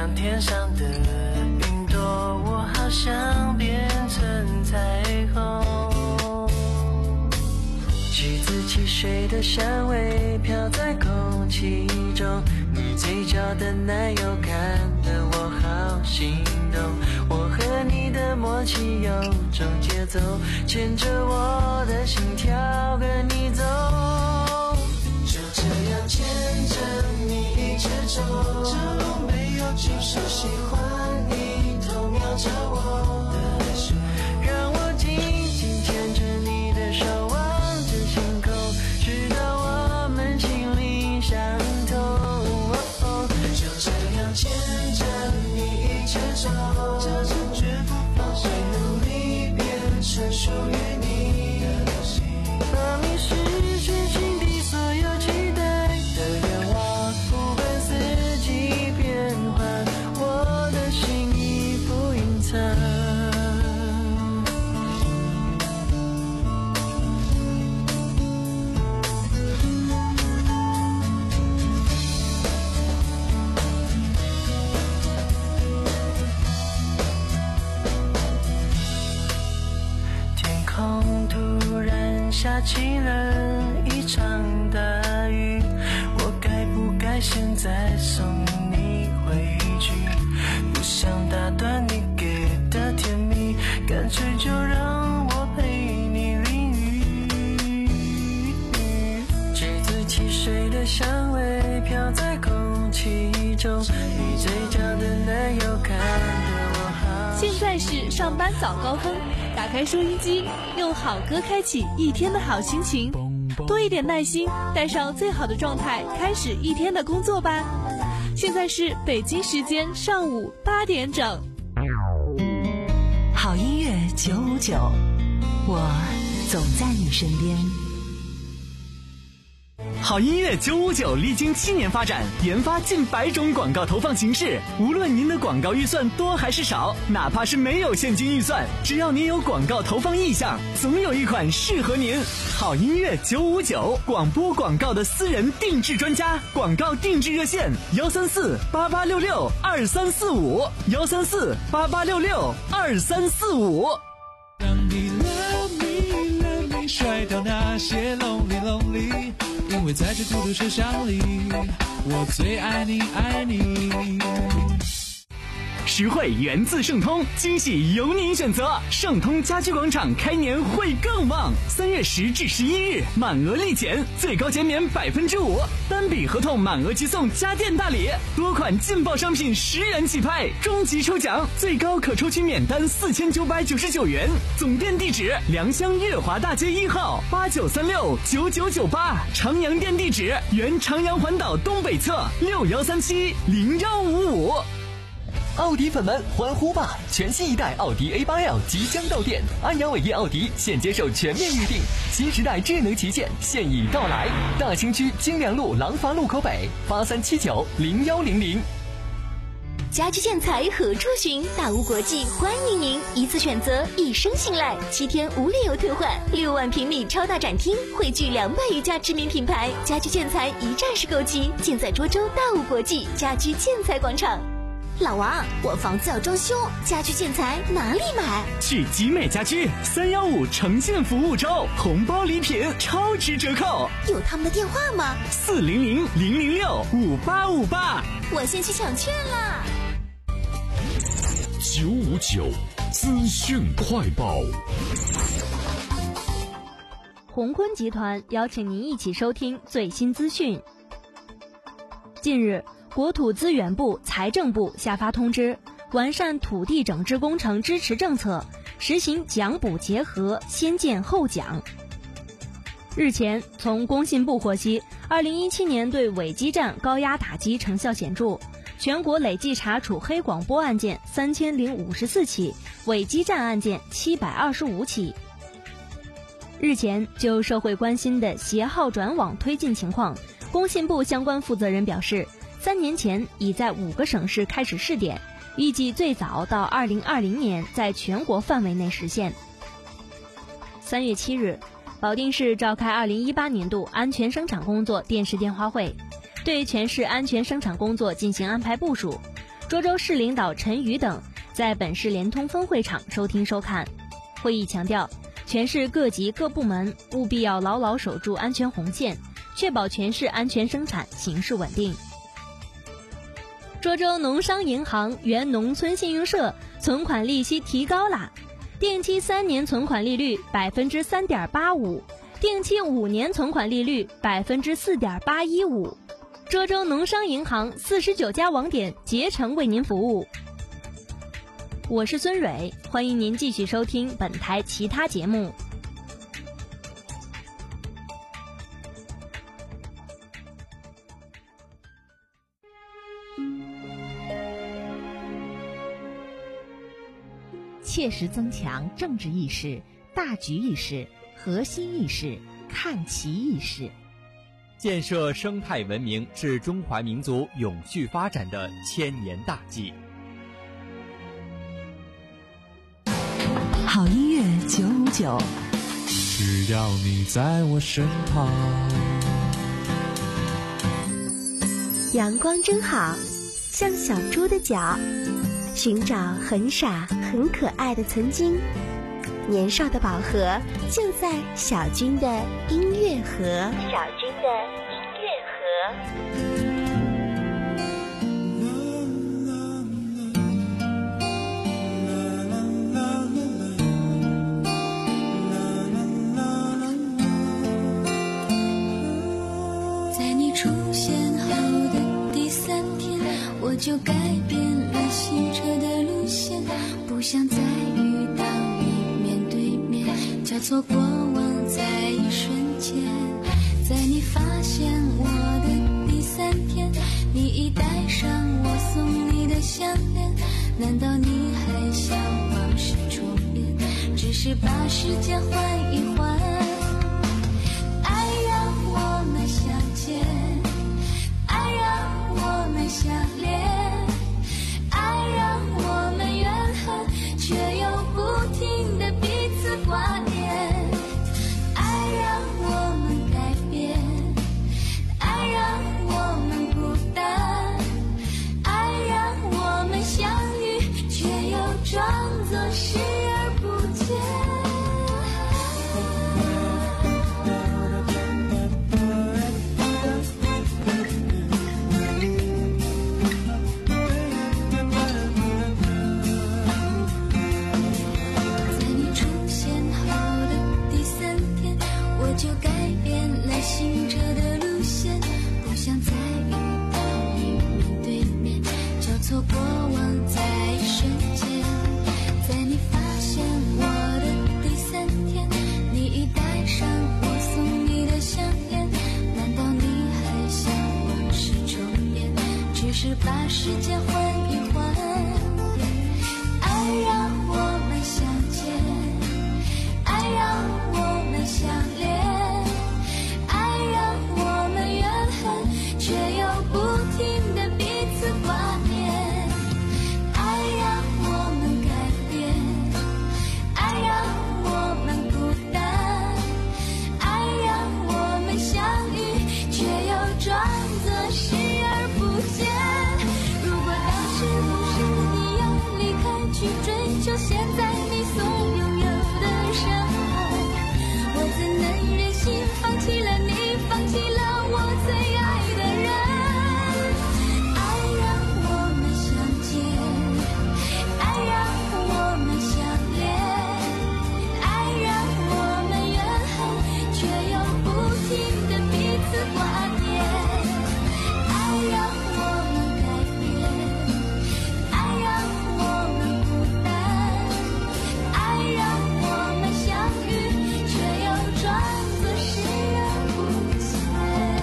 像天上的云朵，我好想变成彩虹。橘子汽水的香味飘在空气中，你嘴角的奶油看得我好心动。我和你的默契有种节奏，牵着我的心跳跟你走。就这样牵着你一直走，这路没有就是喜欢你，同样着我的手，让我紧紧牵着你的手，望着星空，直到我们心灵相通。哦、就这样牵着你一直走，这次绝不放弃，努力变成属于你的心，帮你实现心底所有期待的愿望，不管四季变换，我的心意不隐藏。天空突然下起了一场大雨，我该不该现在送你回去？不想打断你给的甜蜜，干脆就让我陪你淋雨。橘子汽水的香味飘在空气中，你嘴角的奶油看得我好。 现在是上班早高峰，打开收音机，用好歌开启一天的好心情，多一点耐心，带上最好的状态，开始一天的工作吧。现在是北京时间上午八点整。 好音乐九五九，我总在你身边。 好音乐九五九历经七年发展，研发近百种广告投放形式。无论您的广告预算多还是少，哪怕是没有现金预算，只要您有广告投放意向，总有一款适合您。好音乐九五九，广播广告的私人定制专家，广告定制热线幺三四八八六六二三四五幺三四八八六六二三四五。 让你 love me love me 甩掉那些 lonely lonely，因为在这孤独车厢里，我最爱你爱你。 实惠源自盛通，惊喜由您选择。盛通家居广场开年会更旺，三月十至十一日满额立减，最高减免百分之五，单笔合同满额即送家电大礼，多款劲爆商品十元起拍，终极抽奖最高可抽取免单四千九百九十九元。总店地址：良乡月华大街一号八九三六九九九八，长阳店地址：原长阳环岛东北侧六幺三七零幺五五。 奥迪粉们欢呼吧！全新一代奥迪 A 八 L 即将到店，安阳伟业奥迪现接受全面预定，新时代智能旗舰现已到来。大兴区金良路廊坊路口北八三七九零幺零零。 家居建材何处寻？大屋国际欢迎您，一次选择，一生信赖，七天无理由退换，六万平米超大展厅，汇聚两百余家知名品牌，家居建材一站式购齐，尽在涿州大屋国际家居建材广场。老王，我房子要装修，家居建材哪里买？ 去集美家居三幺五呈现服务周，红包礼品超值折扣。 有他们的电话吗？ 四零零零零六五八五八。 我先去抢券啦。 九五九资讯快报。 宏坤集团邀请您一起收听最新资讯。近日，国土资源部、财政部下发通知，完善土地整治工程支持政策，实行奖补结合，先建后奖。日前，从工信部获悉，二零一七年对伪基站高压打击成效显著，全国累计查处黑广播案件三千零五十四起，伪基站案件七百二十五起。日前，就社会关心的携号转网推进情况，工信部相关负责人表示，三年前已在五个省市开始试点，预计最早到二零二零年在全国范围内实现。三月七日，保定市召开二零一八年度安全生产工作电视电话会，对全市安全生产工作进行安排部署， 涿州市领导陈宇等在本市联通分会场收听收看。会议强调，全市各级各部门务必要牢牢守住安全红线，确保全市安全生产形势稳定。涿州农商银行原农村信用社存款利息提高啦，定期三年存款利率百分之三点八五，定期五年存款利率百分之四点八一五。涿州农商银行四十九家网点竭诚为您服务。我是孙蕊，欢迎您继续收听本台其他节目。 切实增强政治意识、大局意识、核心意识、看齐意识， 建设生态文明是中华民族永续发展的千年大计。 好音乐九五九， 只要你在我身旁。 阳光真好，像小猪的脚，寻找很傻很可爱的曾经。年少的宝盒就在小军的音乐盒。小军的音乐盒。 在你出现后的第三天，我就改变了行车的路线，不想再遇到你面对面，交错过往在一瞬间。在你发现我的第三天，你已戴上我送你的项链，难道你还想往事重演？只是把时间换一换，爱让我们相见，爱让我们相恋，爱让我们怨恨，却又不停地彼此挂念。爱让我们改变，爱让我们孤单，爱让我们相遇，却又装作视而不见。就改变了行车的路线，不想再遇到你面对面，交错过往在一瞬间。在你发现我的第三天，你已戴上我送你的项链，难道你还想往事重演？只是把时间换一换，爱让我们相见，爱让我们相恋，却又不停地彼此挂念。爱让我们改变，爱让我们孤单，爱让我们相遇，却又装作视而不见。如果当时不是你要离开去追求现在你所拥有的生活，我怎能忍心放弃了你，放弃了我最爱的人。爱让我们相见，爱让我们相恋，爱让我们怨恨，却又不停地彼此挂念。爱让我们改变，爱让我们孤单，爱让我们相遇，却又装作视而不见。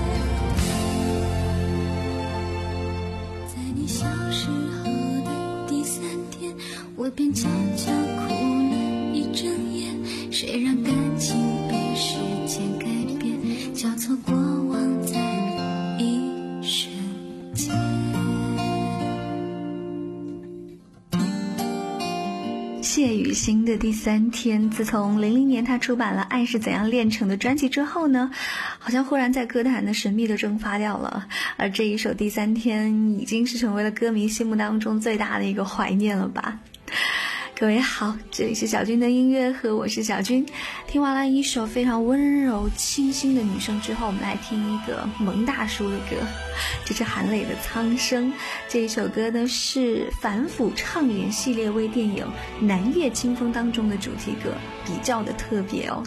在你消失后的第三天，我便悄悄哭了一整夜。谁让感情被时间改变，交错过往在一瞬间。 谢雨欣的第三天，自从零零年他出版了《爱是怎样炼成的》专辑之后呢，好像忽然在歌坛的神秘的蒸发掉了。而这一首第三天已经是成为了歌迷心目当中最大的一个怀念了吧。各位好，这里是小军的音乐盒，我是小军。听完了一首非常温柔清新的女声之后，我们来听一个蒙大叔的歌，这是韩磊的《苍生》。这一首歌呢是反腐倡廉系列微电影《南越清风》当中的主题歌，比较的特别哦。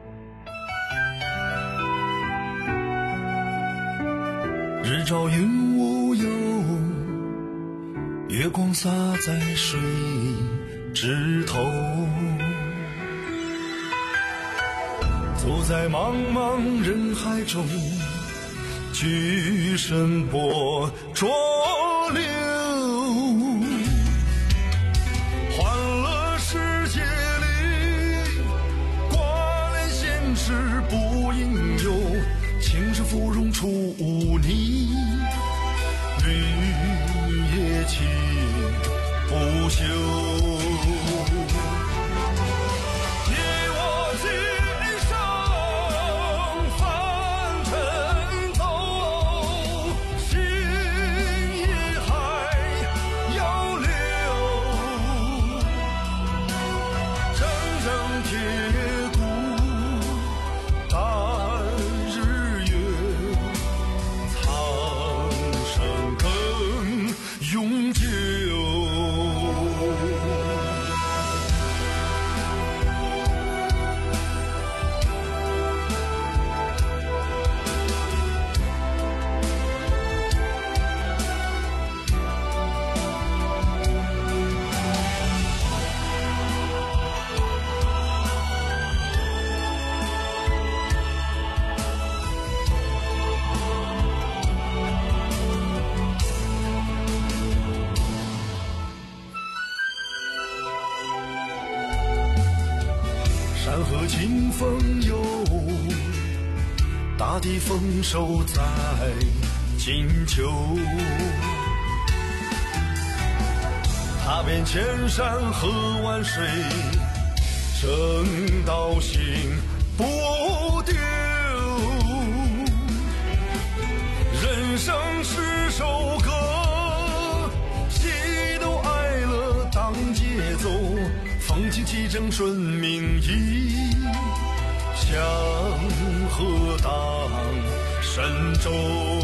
日照云无忧，月光洒在水枝头，走在茫茫人海中，举身波浊流，欢乐世界里，挂念现实不应有，情是芙蓉出泥，绿叶情不休。山河清风游，大地丰收在金秋，踏遍千山和万水，正道行不丢。人生是首歌，喜怒哀乐当节奏，风起气正顺命意，祥和当神州。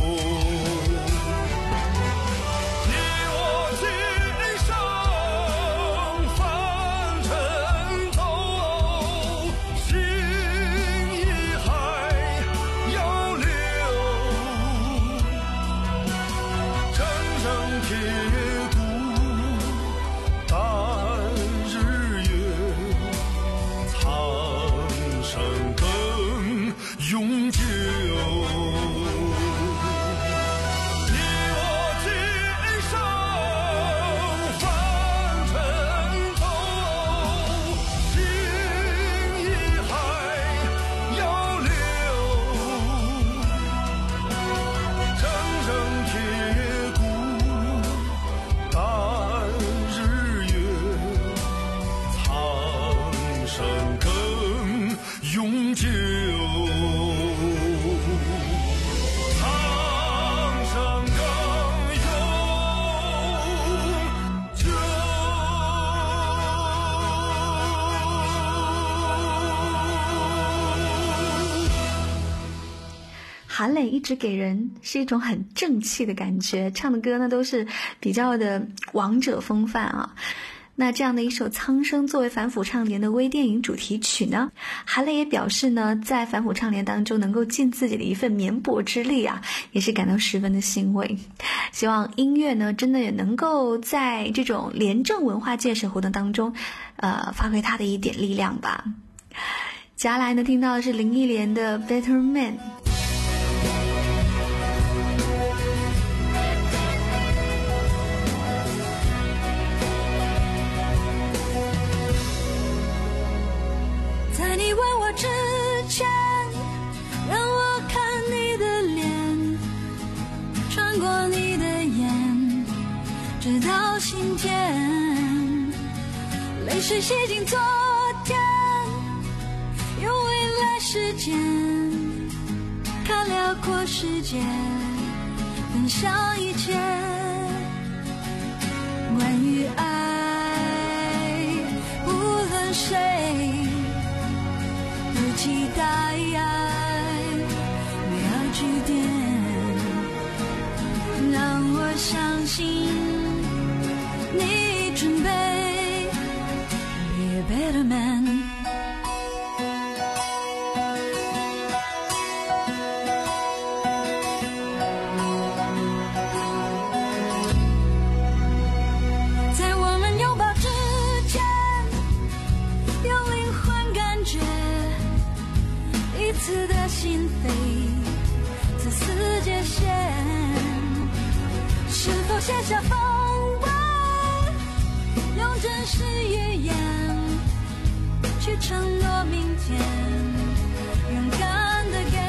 韩磊一直给人是一种很正气的感觉，唱的歌呢都是比较的王者风范啊。那这样的一首《苍生》作为反腐倡廉的微电影主题曲呢，韩磊也表示呢，在反腐倡廉当中能够尽自己的一份绵薄之力啊，也是感到十分的欣慰。希望音乐呢，真的也能够在这种廉政文化建设活动当中，呃，发挥它的一点力量吧。接下来呢，听到的是林忆莲的《Better Man》。 你问我之前，让我看你的脸，穿过你的眼，直到心间，泪泪水洗净昨天，用未来时间看辽阔世界，分享一切关于爱，无论谁都期待美好句点，让我相信你准备 Be a better man。心扉自私界限，是否写下风纹，用真实语言去承诺明天，勇敢的给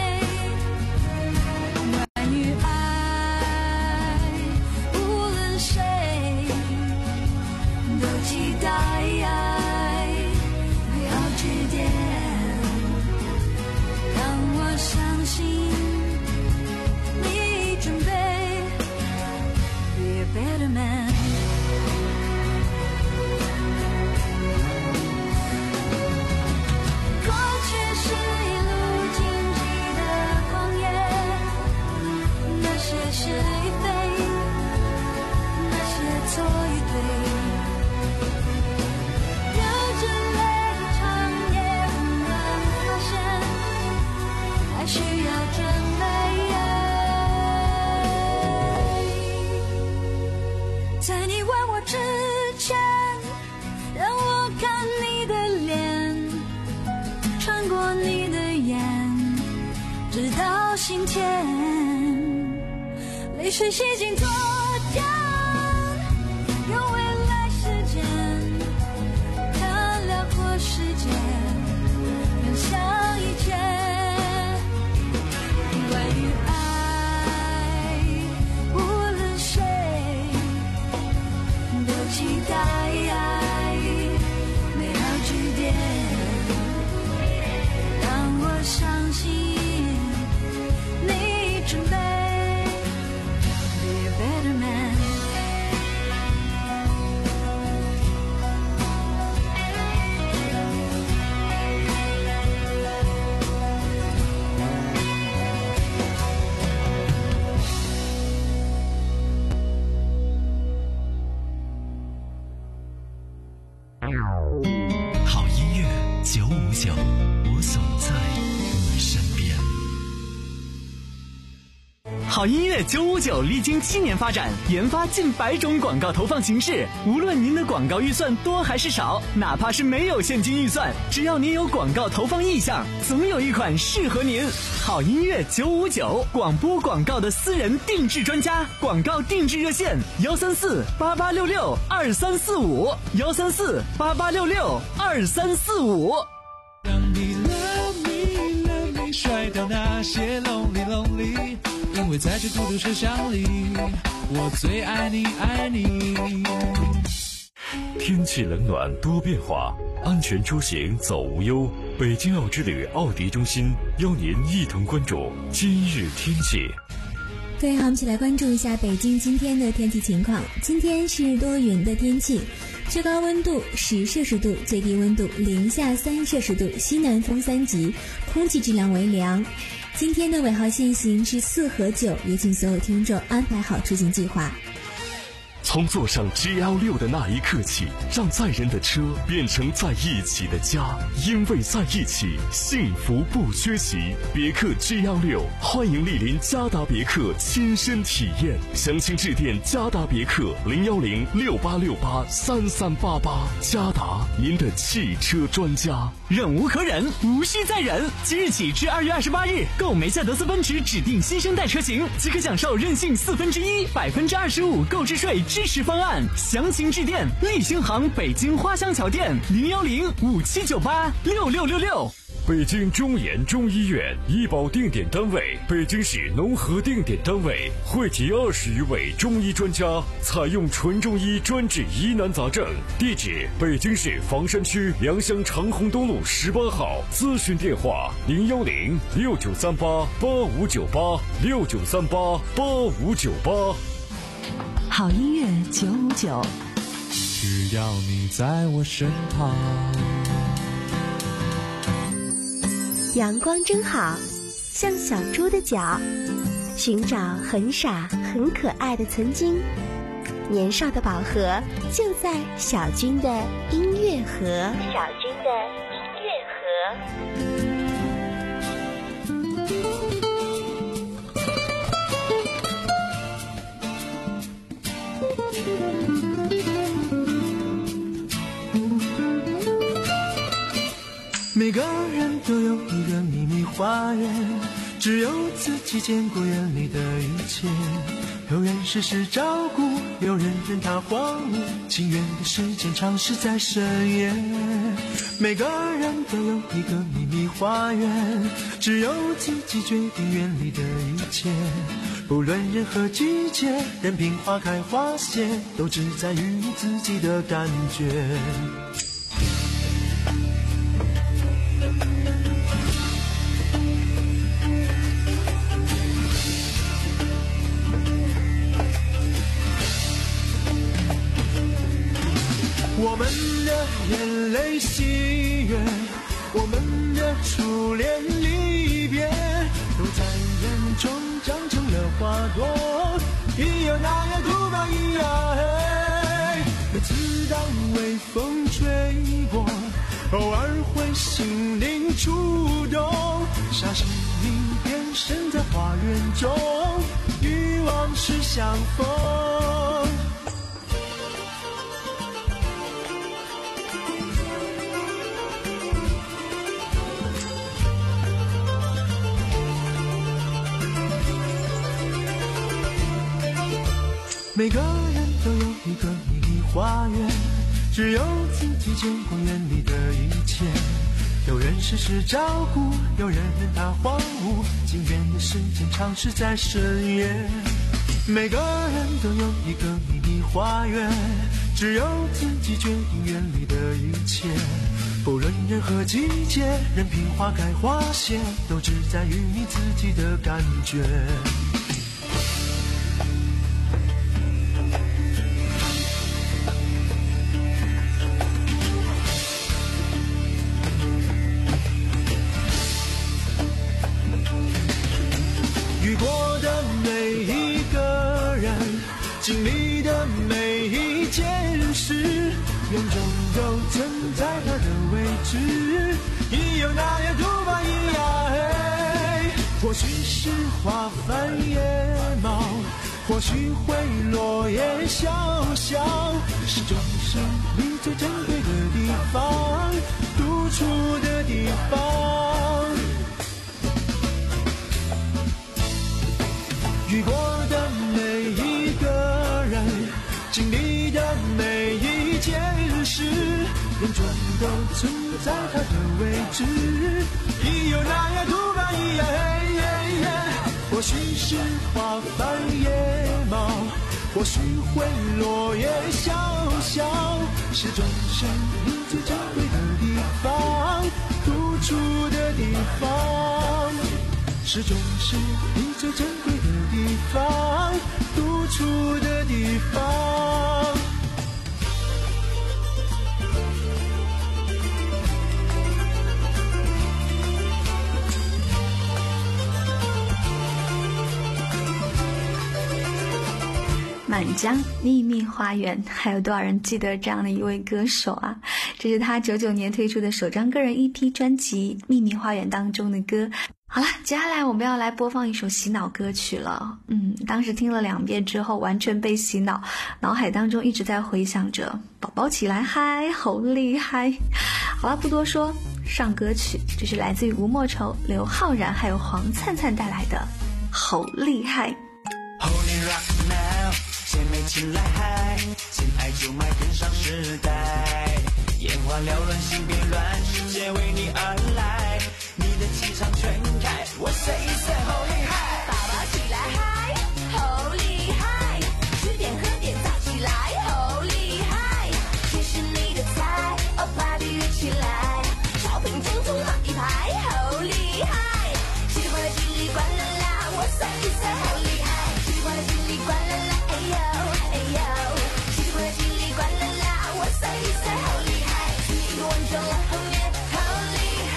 关于爱，无论谁都期待美好句点，相信你准备 Be a better man。 过去是一路荆棘的旷野，那些是与非，那些错与对，流着泪的长夜忽然发现还需要准备，在你问我之前，让我看你的脸，穿过你的眼，直到心田，泪水洗净昨天，用未来时间看辽阔世界，分享一切关于爱，无论谁都期待美好句点，让我相信你准备 Be a better man。 好音乐九五九，我总在你身边。 好音乐九五九历经七年发展，研发近百种广告投放形式。无论您的广告预算多还是少，哪怕是没有现金预算，只要您有广告投放意向，总有一款适合您。好音乐九五九，广播广告的私人定制专家，广告定制热线：幺三四八八六六二三四五，幺三四八八六六二三四五。 让你 love me love me 甩掉那些 lonely lonely， 因为在这孤独车厢里，我最爱你爱你。 天气冷暖多变化，安全出行走无忧。北京奥之旅奥迪中心邀您一同关注今日天气。 各位好，我们一起来关注一下北京今天的天气情况。今天是多云的天气，最高温度十摄氏度，最低温度零下三摄氏度，西南风三级，空气质量为良。今天的尾号限行是四和九，也请所有听众安排好出行计划。 从坐上 G L 六 的那一刻起，让载人的车变成在一起的家，因为在一起，幸福不缺席。别克 G L 六，欢迎莅临嘉达别克亲身体验，详情致电嘉达别克零幺零六八六八三三八八。嘉达，您的汽车专家。 忍无可忍，无需再忍。即日起至二月二十八日，购梅赛德斯奔驰指定新生代车型，即可享受任性四分之一、百分之二十五购置税支持方案。详情致电立星行北京花乡桥店零幺零五七九八六六六六。 北京中研中医院，医保定点单位，北京市农合定点单位，汇集二十余位中医专家，采用纯中医专治疑难杂症。地址：北京市房山区良乡长虹东路十八号。咨询电话：零幺零六九三八八五九八六九三八八五九八。 好音乐九五九， 只要你在我身旁。 阳光真好，像小猪的脚，寻找很傻很可爱的曾经。年少的宝盒就在小军的音乐盒。小军的音乐盒。 每个人都有一个秘密花园，只有自己见过园里的一切。有人时时照顾，有人任它荒芜，情愿的时间长是在深夜。每个人都有一个秘密花园，只有自己决定园里的一切。不论任何季节，任凭花开花谢，都只在于你自己的感觉。我们的眼泪喜悦，我们的初恋离别，都在眼中长成了花朵，咿呀那呀嘟吧咿呀嘿。每次当微风吹过，偶尔会心灵触动，傻心灵变身在花园中，与往事相逢。每个人都有一个秘密花园，只有自己见过园里的一切。有人时时照顾，有人任它荒芜，情愿的时间长是在深夜。每个人都有一个秘密花园，只有自己决定园里的一切。不论任何季节，任凭花开花谢，都只在于你自己的感觉。遇过的每一个人，经历的每一件事，眼中都存在它的位置，咿呀那呀嘟吧咿呀嘿。或许是花繁叶茂，或许会落叶萧萧，始终是你最珍贵的地方，独处的地方。遇过的每一个人，经历的每一件事，眼中都存在它的位置，咿呀那呀嘟吧咿呀嘿嘿嘿。或许是花繁叶茂，或许会落叶萧萧，始终是你最珍贵的地方，独处的地方。始终是你最珍贵的地方，独处的地方。 满江秘密花园，还有多少人记得这样的一位歌手啊？这是他九九年推出的首张个人 E P 专辑《秘密花园》当中的歌。好了，接下来我们要来播放一首洗脑歌曲了。嗯，当时听了两遍之后完全被洗脑，脑海当中一直在回想着宝宝起来嗨，好厉害。好了，不多说，上歌曲，这是来自于吴莫愁、刘昊然还有黄灿灿带来的好厉害。 Holy rock now， 姐妹起来嗨，亲爱就迈跟上时代，眼花缭乱，心别乱，世界为你而来。 气场全开，我 say say 好厉害， 爸爸起来嗨，好厉害，吃点喝点早起来，好厉害，谁是你的菜？哦 party 热起来，小品中途放一排，好厉害，喜欢的叽里呱啦啦，我 say say 好厉害，喜欢的叽里呱啦啦，哎呦哎呦，喜欢的叽里呱啦啦，我 say say 好厉害，是一个完整了后面好厉害。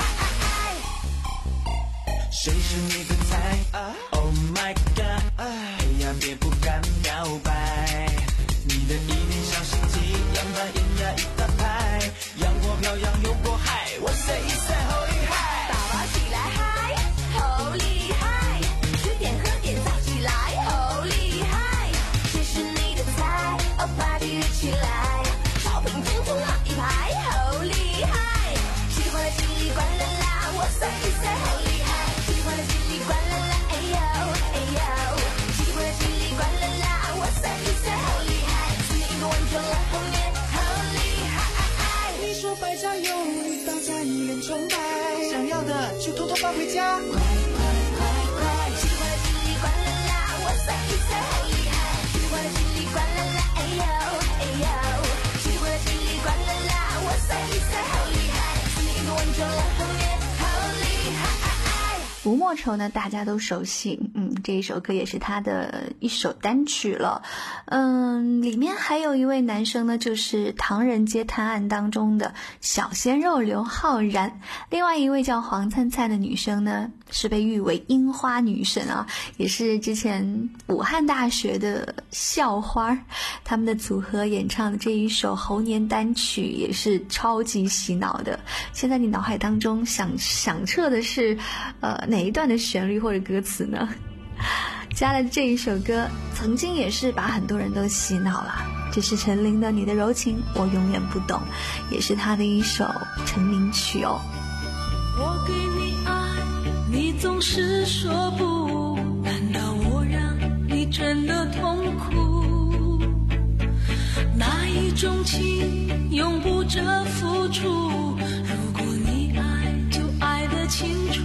谁是你的菜 ？Oh my god！ 哎呀，别不敢表白，你的一点小心机，样板眼压一大排，阳光飘扬有过海，我 say say 好厉害， 爸爸起来嗨，好厉害，吃点喝点早起来，好厉害，谁是你的菜？哦 party 热起来，小品中途放一排，好厉害，喜欢的叽里呱啦啦，我 say say 好厉害。喜欢的叽里呱啦啦，哎呦哎呦，喜欢的叽里呱啦啦，我 say say 好厉害，是一个完整了后面好厉害。 你说百家有理，当家一脸崇拜，想要的就偷偷搬回家，快快快快！ 喜欢的叽里呱啦啦，我 say say 好厉害，喜欢的叽里呱啦啦，哎呦哎呦，喜欢的叽里呱啦啦，我 say say 好厉害，是一个完整了后面好厉害。 吴莫愁呢，大家都熟悉，嗯，这一首歌也是他的一首单曲了，嗯，里面还有一位男生呢，就是《唐人街探案》当中的小鲜肉刘昊然，另外一位叫黄灿灿的女生呢，是被誉为樱花女神啊，也是之前武汉大学的校花，他们的组合演唱的这一首猴年单曲也是超级洗脑的。现在你脑海当中想响彻的是呃哪一段的旋律或者歌词呢？加了这一首歌曾经也是把很多人都洗脑了，这是陈琳的《你的柔情我永远不懂》，也是他的一首成名曲哦。 我给你爱，你总是说不，难道我让你真的痛苦？那一种情永不着付出，如果你爱就爱得清楚，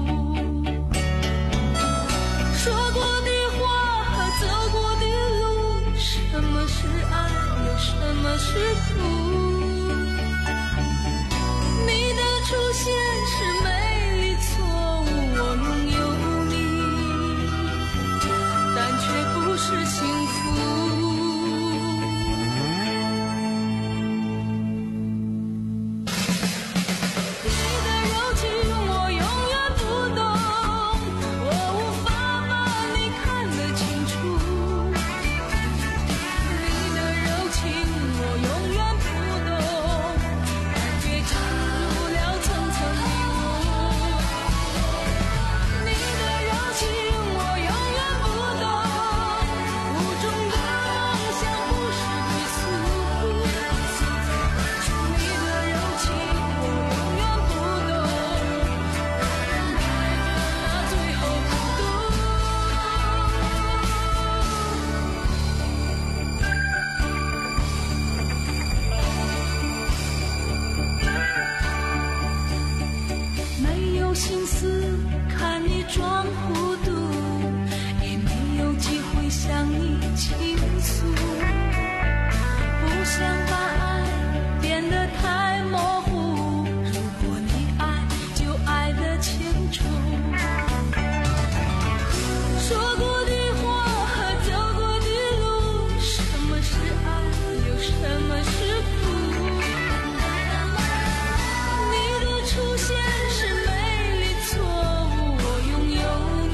说过的话和走过的路，什么是爱又什么是苦？你的出现是美丽错误，我拥有你，但却不是幸福。出现是美丽错误，我拥有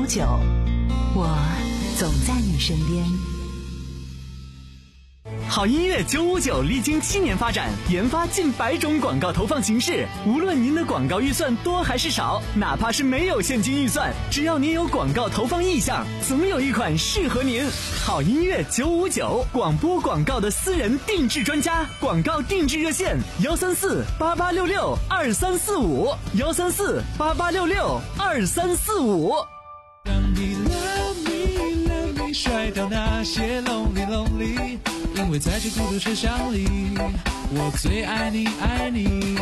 五九，我总在你身边。 好音乐九五九历经七年发展，研发近百种广告投放形式。无论您的广告预算多还是少，哪怕是没有现金预算，只要您有广告投放意向，总有一款适合您。好音乐九五九，广播广告的私人定制专家，广告定制热线：幺三四八八六六二三四五，幺三四八八六六二三四五。 让你 love me love me 甩掉那些 lonely lonely， 因为在这孤独车厢里，我最爱你爱你。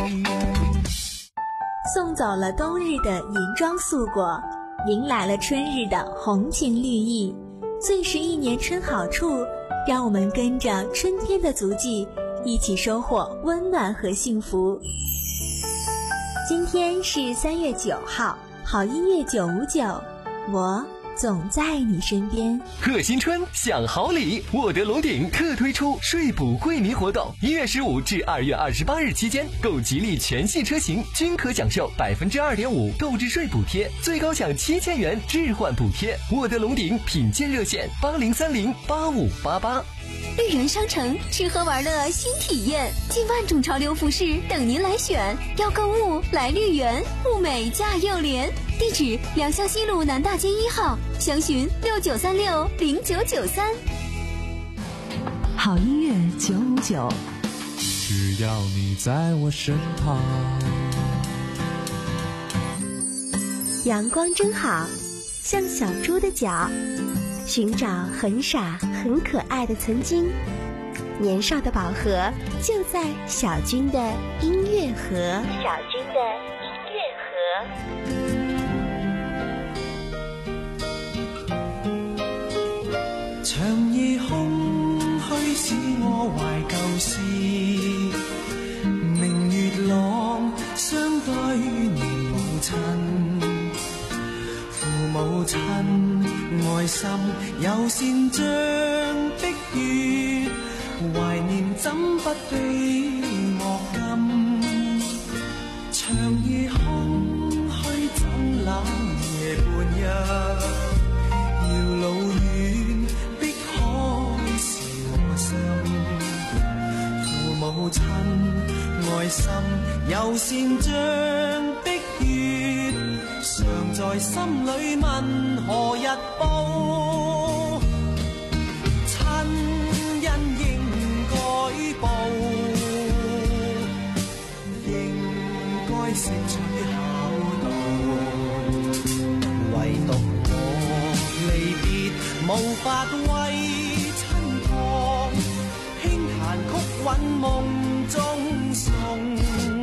送走了冬日的银装素裹，迎来了春日的红裙绿意。最是一年春好处，让我们跟着春天的足迹，一起收获温暖和幸福。今天是三月九号，好音乐九五九，我总在你身边。 贺新春享好礼，沃德龙鼎特推出税补惠民活动，一月十五至二月二十八日期间，购吉利全系车型均可享受百分之二点五购置税补贴，最高享七千元置换补贴。沃德龙鼎品鉴热线：八零三零八五八八。 绿园商城吃喝玩乐新体验，近万种潮流服饰等您来选。要购物来绿园，物美价又廉。地址：良乡西路南大街一号，详询六九三六零九九三。 好音乐九五九， 只要你在我身旁。 阳光真好，像小猪的脚，寻找很傻很可爱的曾经。年少的宝盒就在小军的音乐盒。小军的音乐盒。 长夜空虚使我懷舊事，明月朗相對年母親，父母親愛心友善像碧月，懷念怎不比莫禁。長夜空虛怎冷夜半日，遙路遠碧海是我心。父母親愛心友善像碧月，常在心裏問何日報。親恩應該報，應該識取孝道。唯獨我離別無法為親旁，輕彈曲韻夢中送。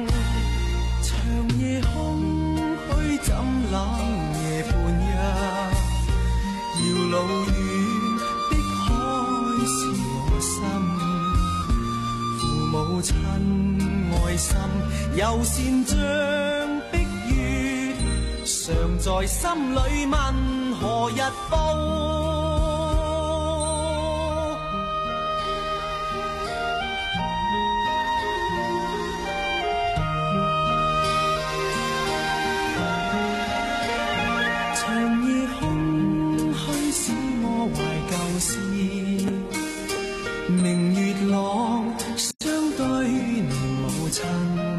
長夜空虛怎冷夜半日，遙路遠碧海是我心。父母親愛心友善像碧月，常在心裏問何日報。長夜空虛使我懷舊事，明月朗相對年母親。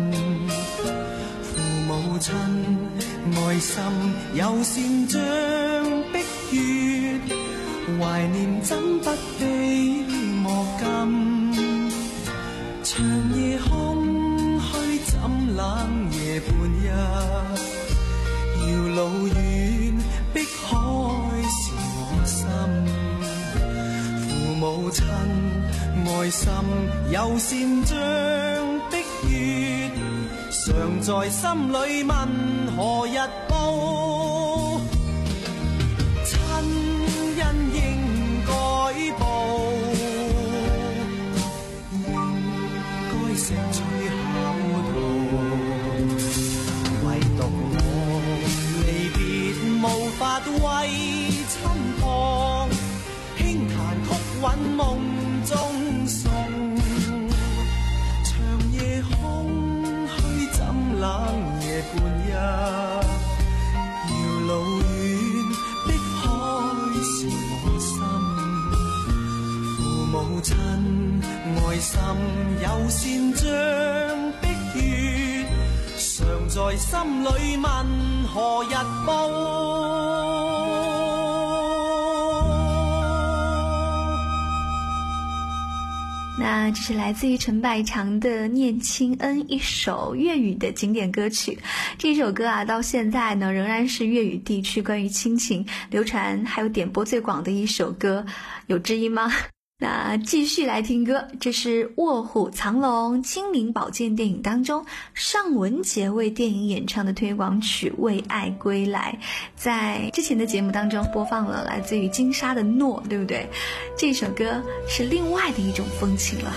父母親愛心友善像碧月，懷念怎不比莫禁。長夜空虛怎冷夜半日，遙路遠碧海是我心。父母親愛心友善像碧月，常在心裏問何日報。親恩應該報，應該識取孝道。唯獨我離別無法為親旁，輕彈曲韻夢中送。長夜空虛怎冷夜半日，遙路遠碧善像碧血，常在心里问何日報。 那这是来自于陈百强的《念亲恩》，一首粤语的经典歌曲。这首歌啊，到现在呢仍然是粤语地区关于亲情流传还有点播最广的一首歌，有知音吗？那继续来听歌，这是《卧虎藏龙》清明宝剑电影当中尚雯婕为电影演唱的推广曲《为爱归来》。在之前的节目当中播放了来自于金莎的《诺》，对不对？这首歌是另外的一种风情了。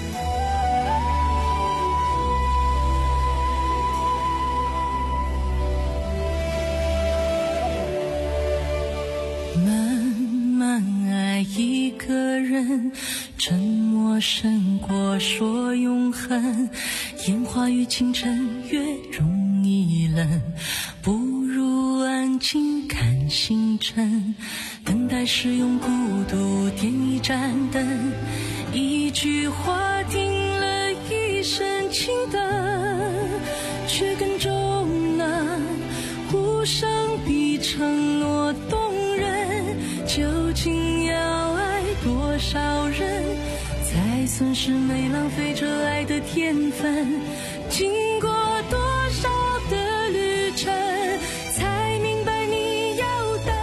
一个人，沉默胜过说永恒。烟花与清晨越容易冷，不如安静看星辰。等待是用孤独点一盏灯，一句话定了一生情灯，却更重了无声比承诺动人。究竟要爱多少人，才算是没浪费这爱的天分？经过多少的旅程，才明白你要等。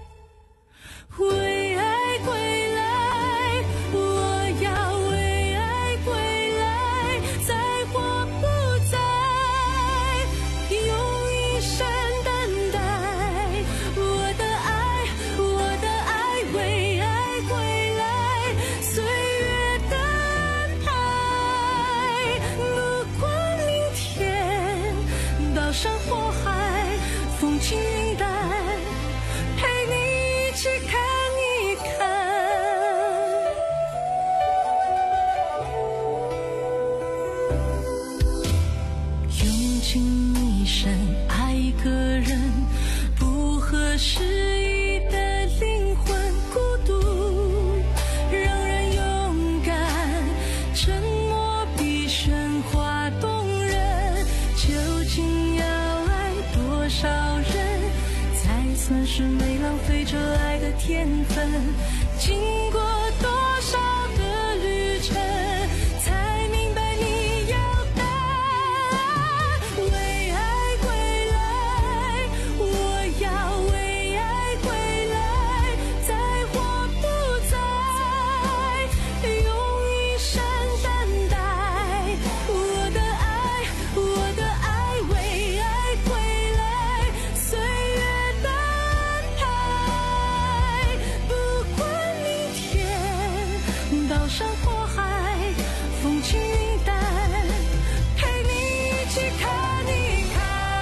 为爱归来，我要为爱归来，在或不在，用一生等待。我的爱，我的爱，为爱归来，岁月的安排。路过明天，刀山火海，风轻云淡，陪你一起看一看。用尽一生爱一个人，不合时宜的灵魂孤独，让人勇敢，沉默比喧哗动人。究竟要爱多少人，才算是没浪费这爱的天分？经过多少的旅程，才明白你要等。为爱归来，我要为爱归来，在或不在，用一生等待。我的爱，我的爱，为爱归来，岁月的安排。不管明天，刀山火海，风轻云淡，陪你一起看一看。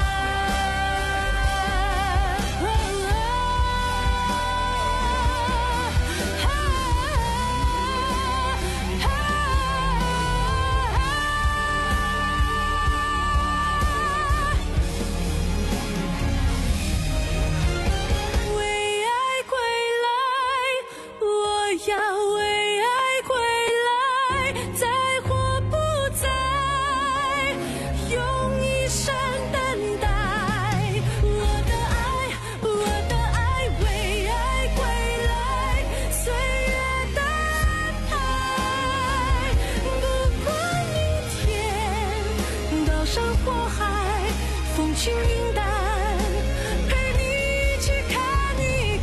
为爱归来，我要为爱归来，在或不在，用一生等待。我的爱，我的爱，为爱归来，岁月的安排。不管明天，刀山火海，风轻云淡，陪你一起看一看。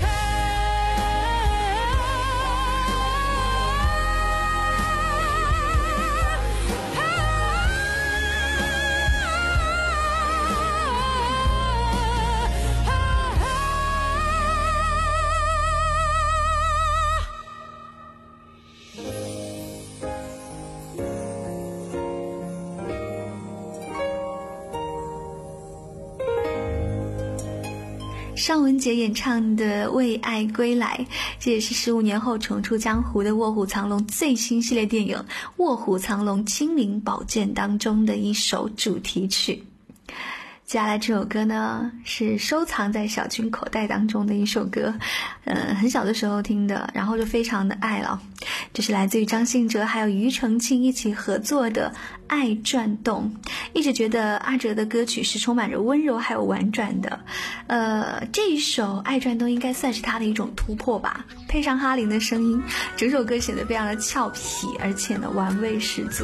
尚雯婕演唱的《为爱归来》，这也是十五年后重出江湖的《卧虎藏龙》最新系列电影《卧虎藏龙清明宝剑》当中的一首主题曲。 接下来这首歌呢，是收藏在小军口袋当中的一首歌，呃，很小的时候听的，然后就非常的爱了。这是来自于张信哲还有庾澄庆一起合作的《爱转动》。一直觉得阿哲的歌曲是充满着温柔还有婉转的，呃，这一首《爱转动》应该算是他的一种突破吧。配上哈林的声音，整首歌显得非常的俏皮，而且呢玩味十足。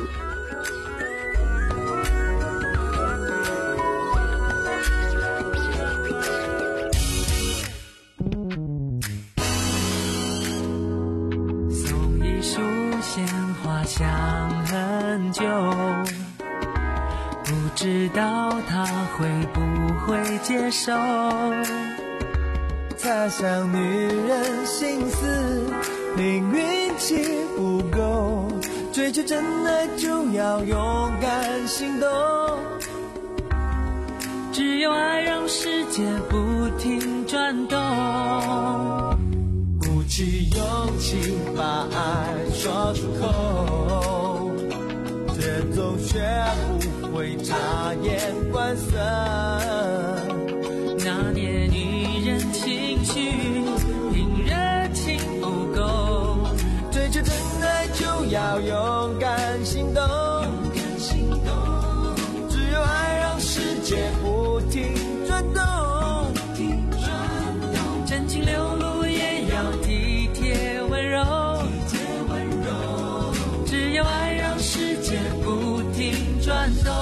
想很久，不知道他会不会接受。 他像女人心思，凭运气不够，追求真爱就要勇敢行动。 只有爱让世界不停转动。 鼓起勇气把爱说出口，节奏学不会察言观色， 拿捏女人情绪，凭热情不够， 追求真爱就要勇敢行动。只有爱让世界不停转动， 真情流露也要体贴温柔，只有爱让世界不停转动。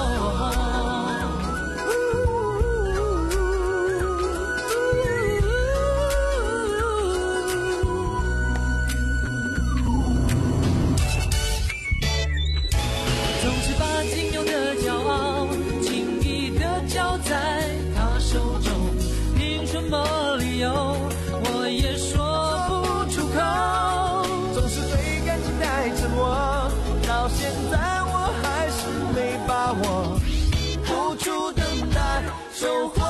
总是把仅有的骄傲轻易地交在他手中，凭什么理由我也说不出口。 总是对感情太折磨，到现在我还是没把握，付出等待收获。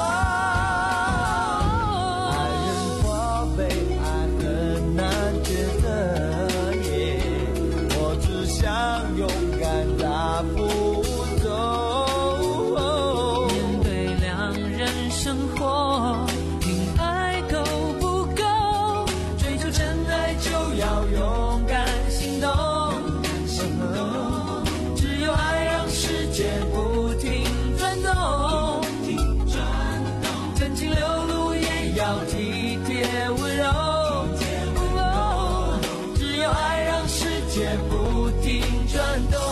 爱人或被爱很难抉择，我只想勇敢大步走。 面对两人生活，凭爱够不够，追求真爱就要勇敢行动。只有爱让世界不停转动，真情流露也要体贴温柔。只有爱让世界不停转动。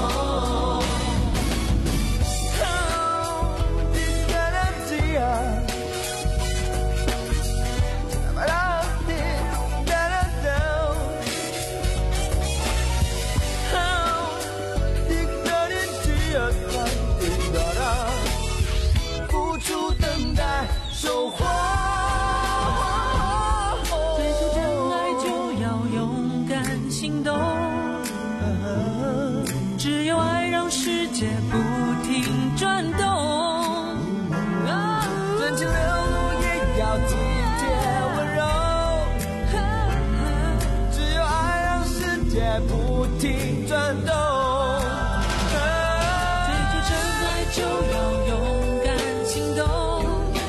付出等待收获， 追求真爱就要勇敢行动，只有爱让世界不停转动。 真情流露也要体贴温柔，只有爱让世界不停转动。 就要勇敢行动，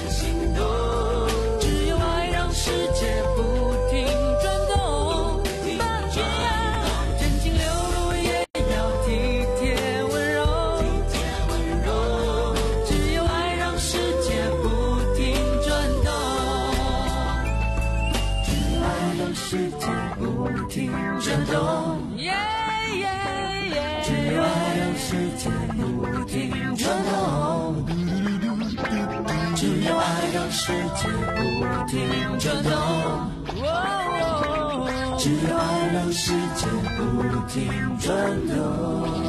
只有爱让世界不停转动。真情流露也要体贴温柔，只有爱让世界不停转动。只有爱让世界不停转动。只有爱让世界不停转动，只有爱让世界不停转动，只有爱让世界不停转动。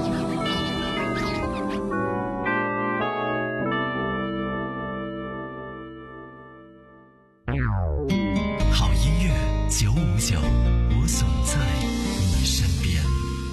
好音乐九五九，我总在你身边。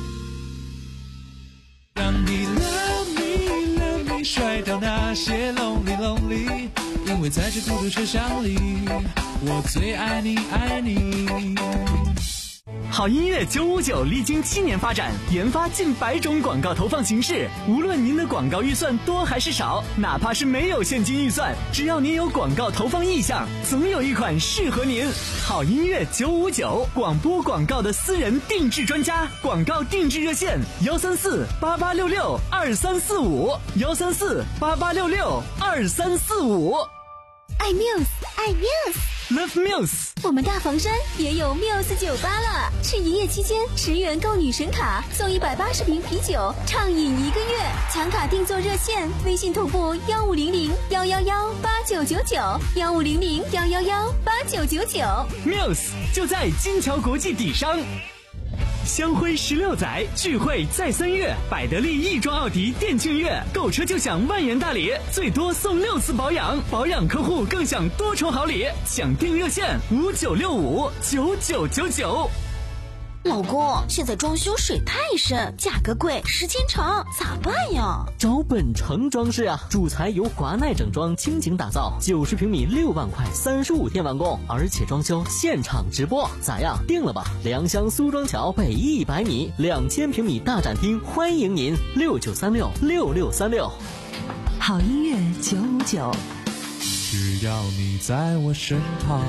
让你 love me love me 甩掉那些 lonely lonely， 因为在这孤独车厢里，我最爱你爱你。 好音乐九五九历经七年发展，研发近百种广告投放形式。无论您的广告预算多还是少，哪怕是没有现金预算，只要您有广告投放意向，总有一款适合您。好音乐九五九，广播广告的私人定制专家，广告定制热线：幺三四八八六六二三四五，幺三四八八六六二三四五。 爱 Muse， 爱 Muse。Love Muse， 我们大房山也有 Muse 酒吧了。是营业期间十元购女神卡，送一百八十瓶啤酒，畅饮一个月。抢卡定做热线，微信同步幺五零零幺幺幺八九九九，幺五零零幺幺幺八九九九。 Muse 就在金桥国际底商。香辉十六载，聚会在三月，百得利亦庄奥迪店庆月，购车就享万元大礼，最多送六次保养，保养客户更享多重好礼。抢订热线五九六五九九九九。 老公，现在装修水太深，价格贵，时间长，咋办呀？ 找本城装饰啊，主材由华奈整装倾情打造，九十平米六万块，三十五天完工，而且装修现场直播，咋样？定了吧？良乡苏庄桥北一百米，两千平米大展厅，欢迎您六九三六六六三六。 好音乐九五九， 只要你在我身旁。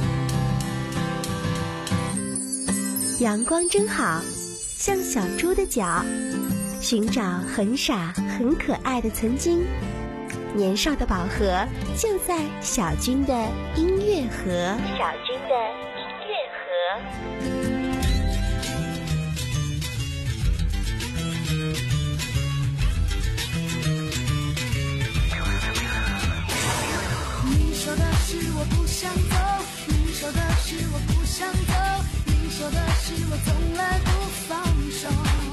阳光真好，像小猪的脚，寻找很傻很可爱的曾经。年少的宝盒就在小军的音乐盒。小军的音乐盒。 你说的是我不想走，你说的是我不想走，你说的是我从来不放手。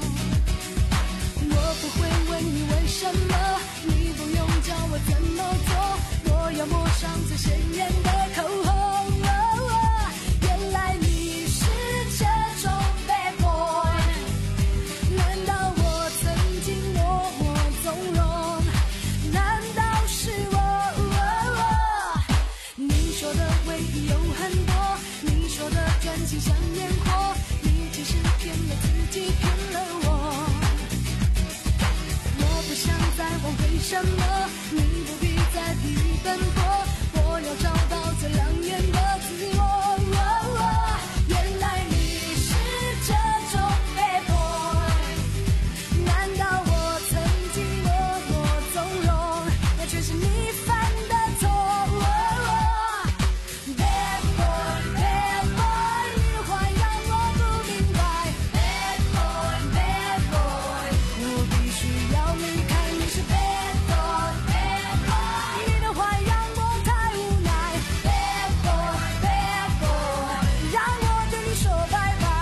我不会问你为什么，你不用教我怎么做，我要抹上最鲜艳的口红。哦哦，原来你是这种 bad boy， 难道我曾经默默纵容？难道是我？哦哦，你说的唯一有很多，你说的专情像烟火，你其实骗了自己，骗了我。我不想再问为什么，你不必再疲于奔波，我要找到最亮眼的自我。哦哦，原来你是这种 bad boy， 难道我曾经默默纵容，那却是你犯的错。哦哦，bad boy，bad boy， 你的话让我不明白。bad boy，bad boy， 我必须要离开，你是 bad boy，bad boy， 你的话让我太无奈。bad boy，bad boy， 让我对你说拜拜。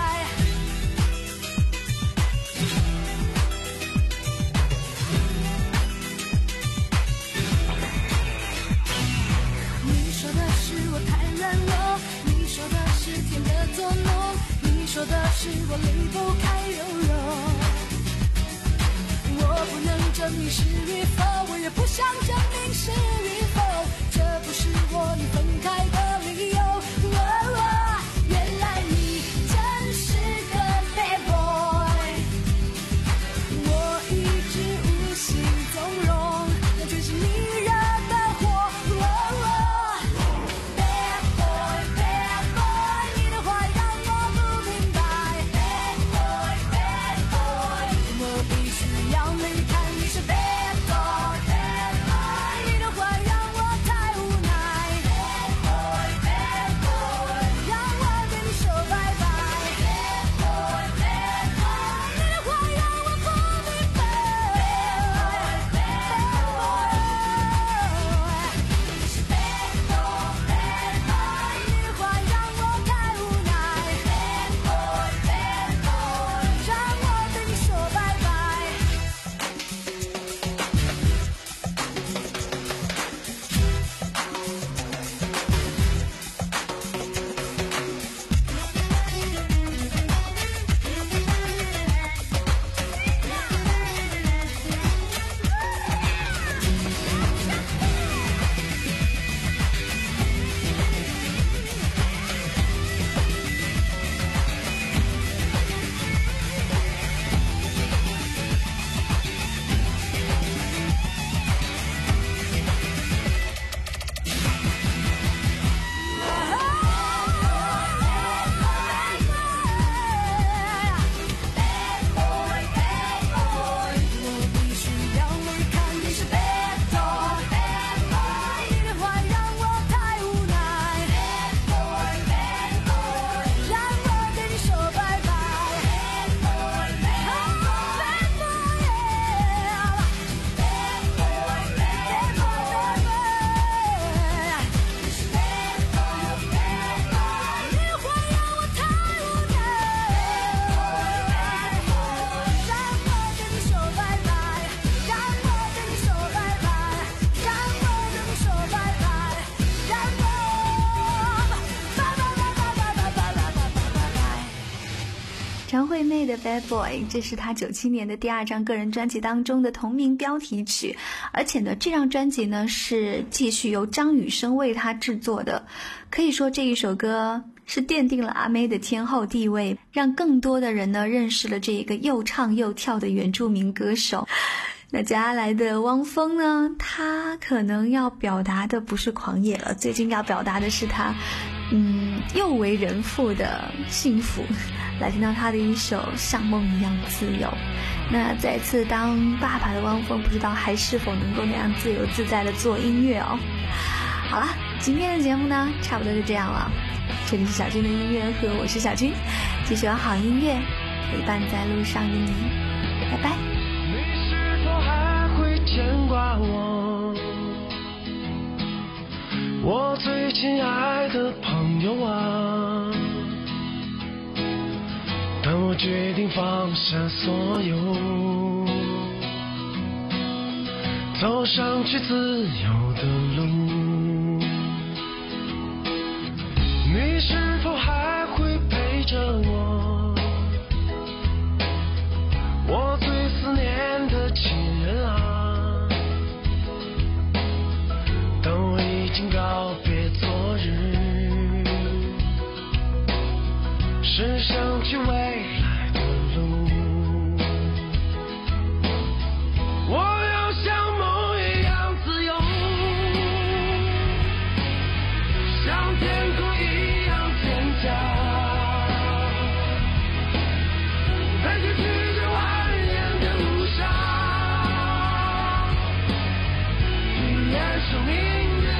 你说的是我太软弱，你说的是甜的作弄，你说的是我离不开柔柔。我不能证明是与否，我也不想证明是与否，这不是我你分开的理由。哦哦，原来你真是个 bad boy， 我一直无心纵容，那却是你惹的祸。哦哦，bad boy，bad boy， 你的话让我不明白。bad boy，bad boy， 我必须要离开，你是 bad boy，bad boy， 你的话让我太无奈。bad Bad Boy， 这是他九七年的第二张个人专辑当中的同名标题曲，而且呢，这张专辑呢是继续由张雨生为他制作的。可以说这一首歌是奠定了阿妹的天后地位，让更多的人呢认识了这个又唱又跳的原住民歌手。那接下来的汪峰呢，他可能要表达的不是狂野了，最近要表达的是他嗯又为人父的幸福。来听到他的一首像梦一样自由。那再次当爸爸的汪峰，不知道还是否能够那样自由自在的做音乐哦。好了，今天的节目呢差不多就这样了。这里是小军的音乐盒，我是小军，继续有好音乐陪伴在路上的你，拜拜。 牵挂我，我最亲爱的朋友啊！当我决定放下所有，走上去自由的路，你是否还会陪着我？我最思念的亲人啊！告别昨日，是想去未来的路。我要像梦一样自由，像天空一样坚强，在崎岖的蜿蜒的路上，体验生命。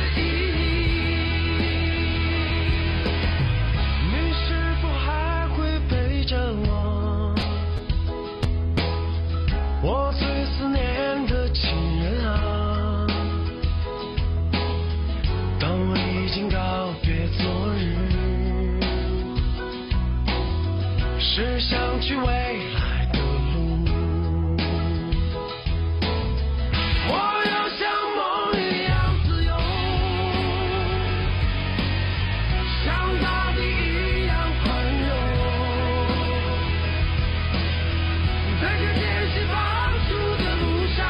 是想去未来的路，我要像梦一样自由，像大地一样宽容，在这艰辛放逐的路上，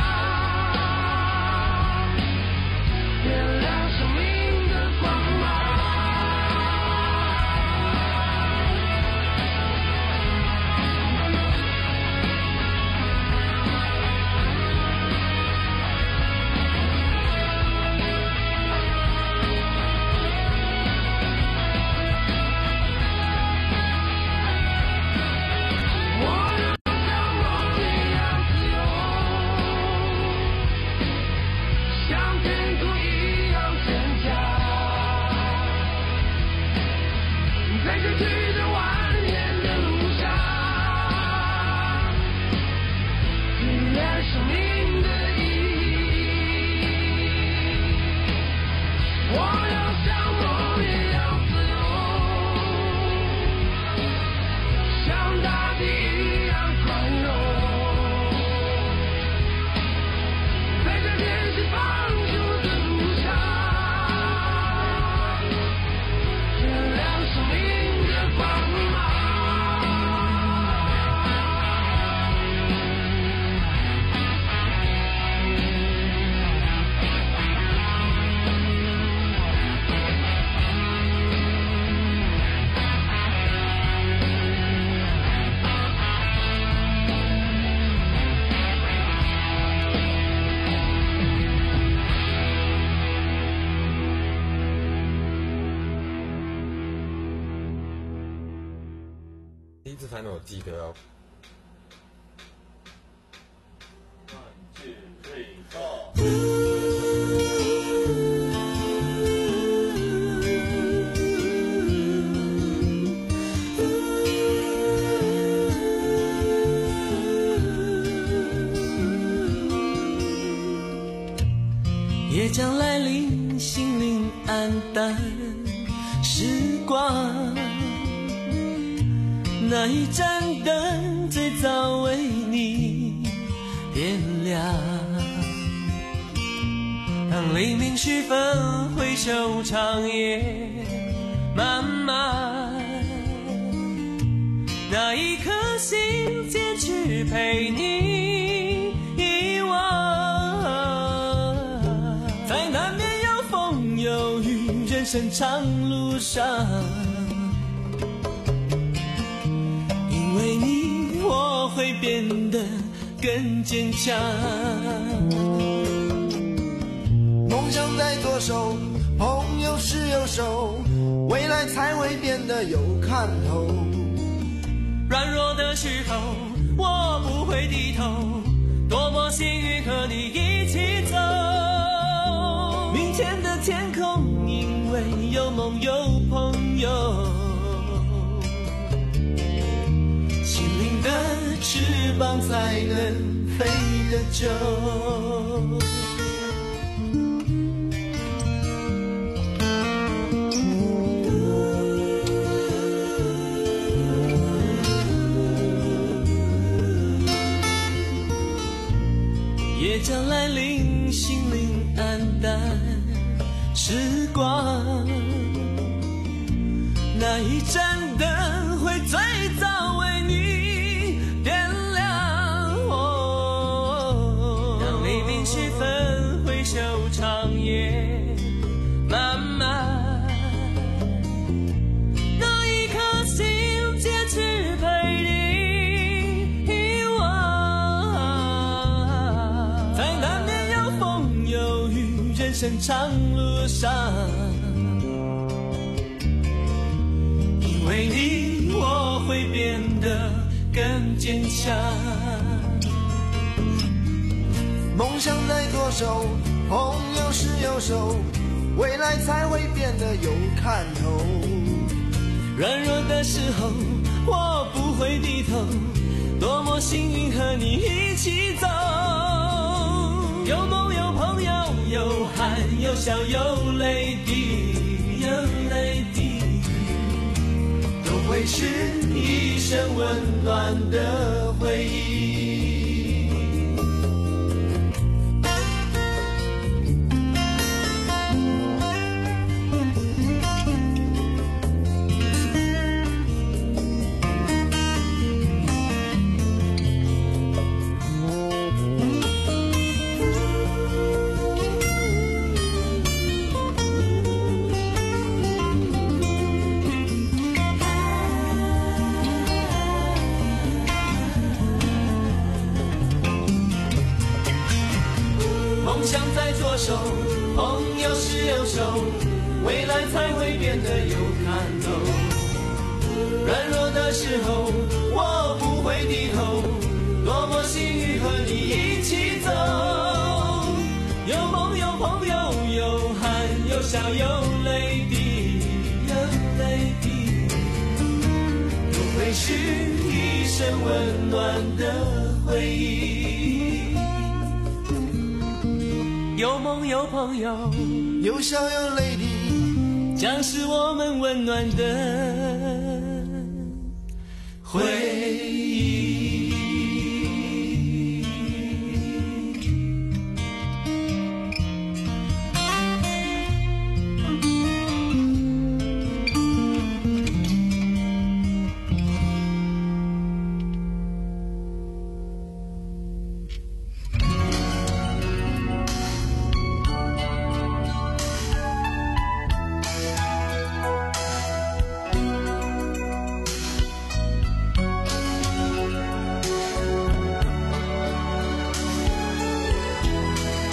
点亮生命的光芒。 第一次弹的我记得要。 夜将来临，心灵黯淡，时光。那一盏灯最早为你点亮，当黎明时分回首长夜漫漫，那一颗心去陪你遗忘，在难免有风有雨人生长路上，因为你我会变得更坚强。 梦想在左手，朋友是右手，未来才会变得有看头。 软弱的时候我不会低头，多么幸运和你一起走。明天的天空因为有梦有朋友，心灵的翅膀才能飞得久。夜将来临，心灵黯淡时光，那一盏灯会最早为你点亮。哦，当黎明时分回首长夜漫漫，那一颗心坚持陪你遗忘。在难免有风有雨人生长路上，因为你我会变得更坚强。 梦想在左手，朋友是右手，未来才会变得有看头。 软弱的时候我不会低头，多么幸运和你一起走。有梦有朋友，有汗有笑有泪滴，有泪滴，都会是一生温暖的回忆。梦想在左手，朋友是右手，未来才会变得有看头。软弱的时候我不会低头，多么幸运和你一起走。有梦有朋友，有汗有笑有泪滴，有泪滴，都会是一生温暖的回忆。有梦有朋友， 有笑有泪滴， 将是我们温暖的回忆。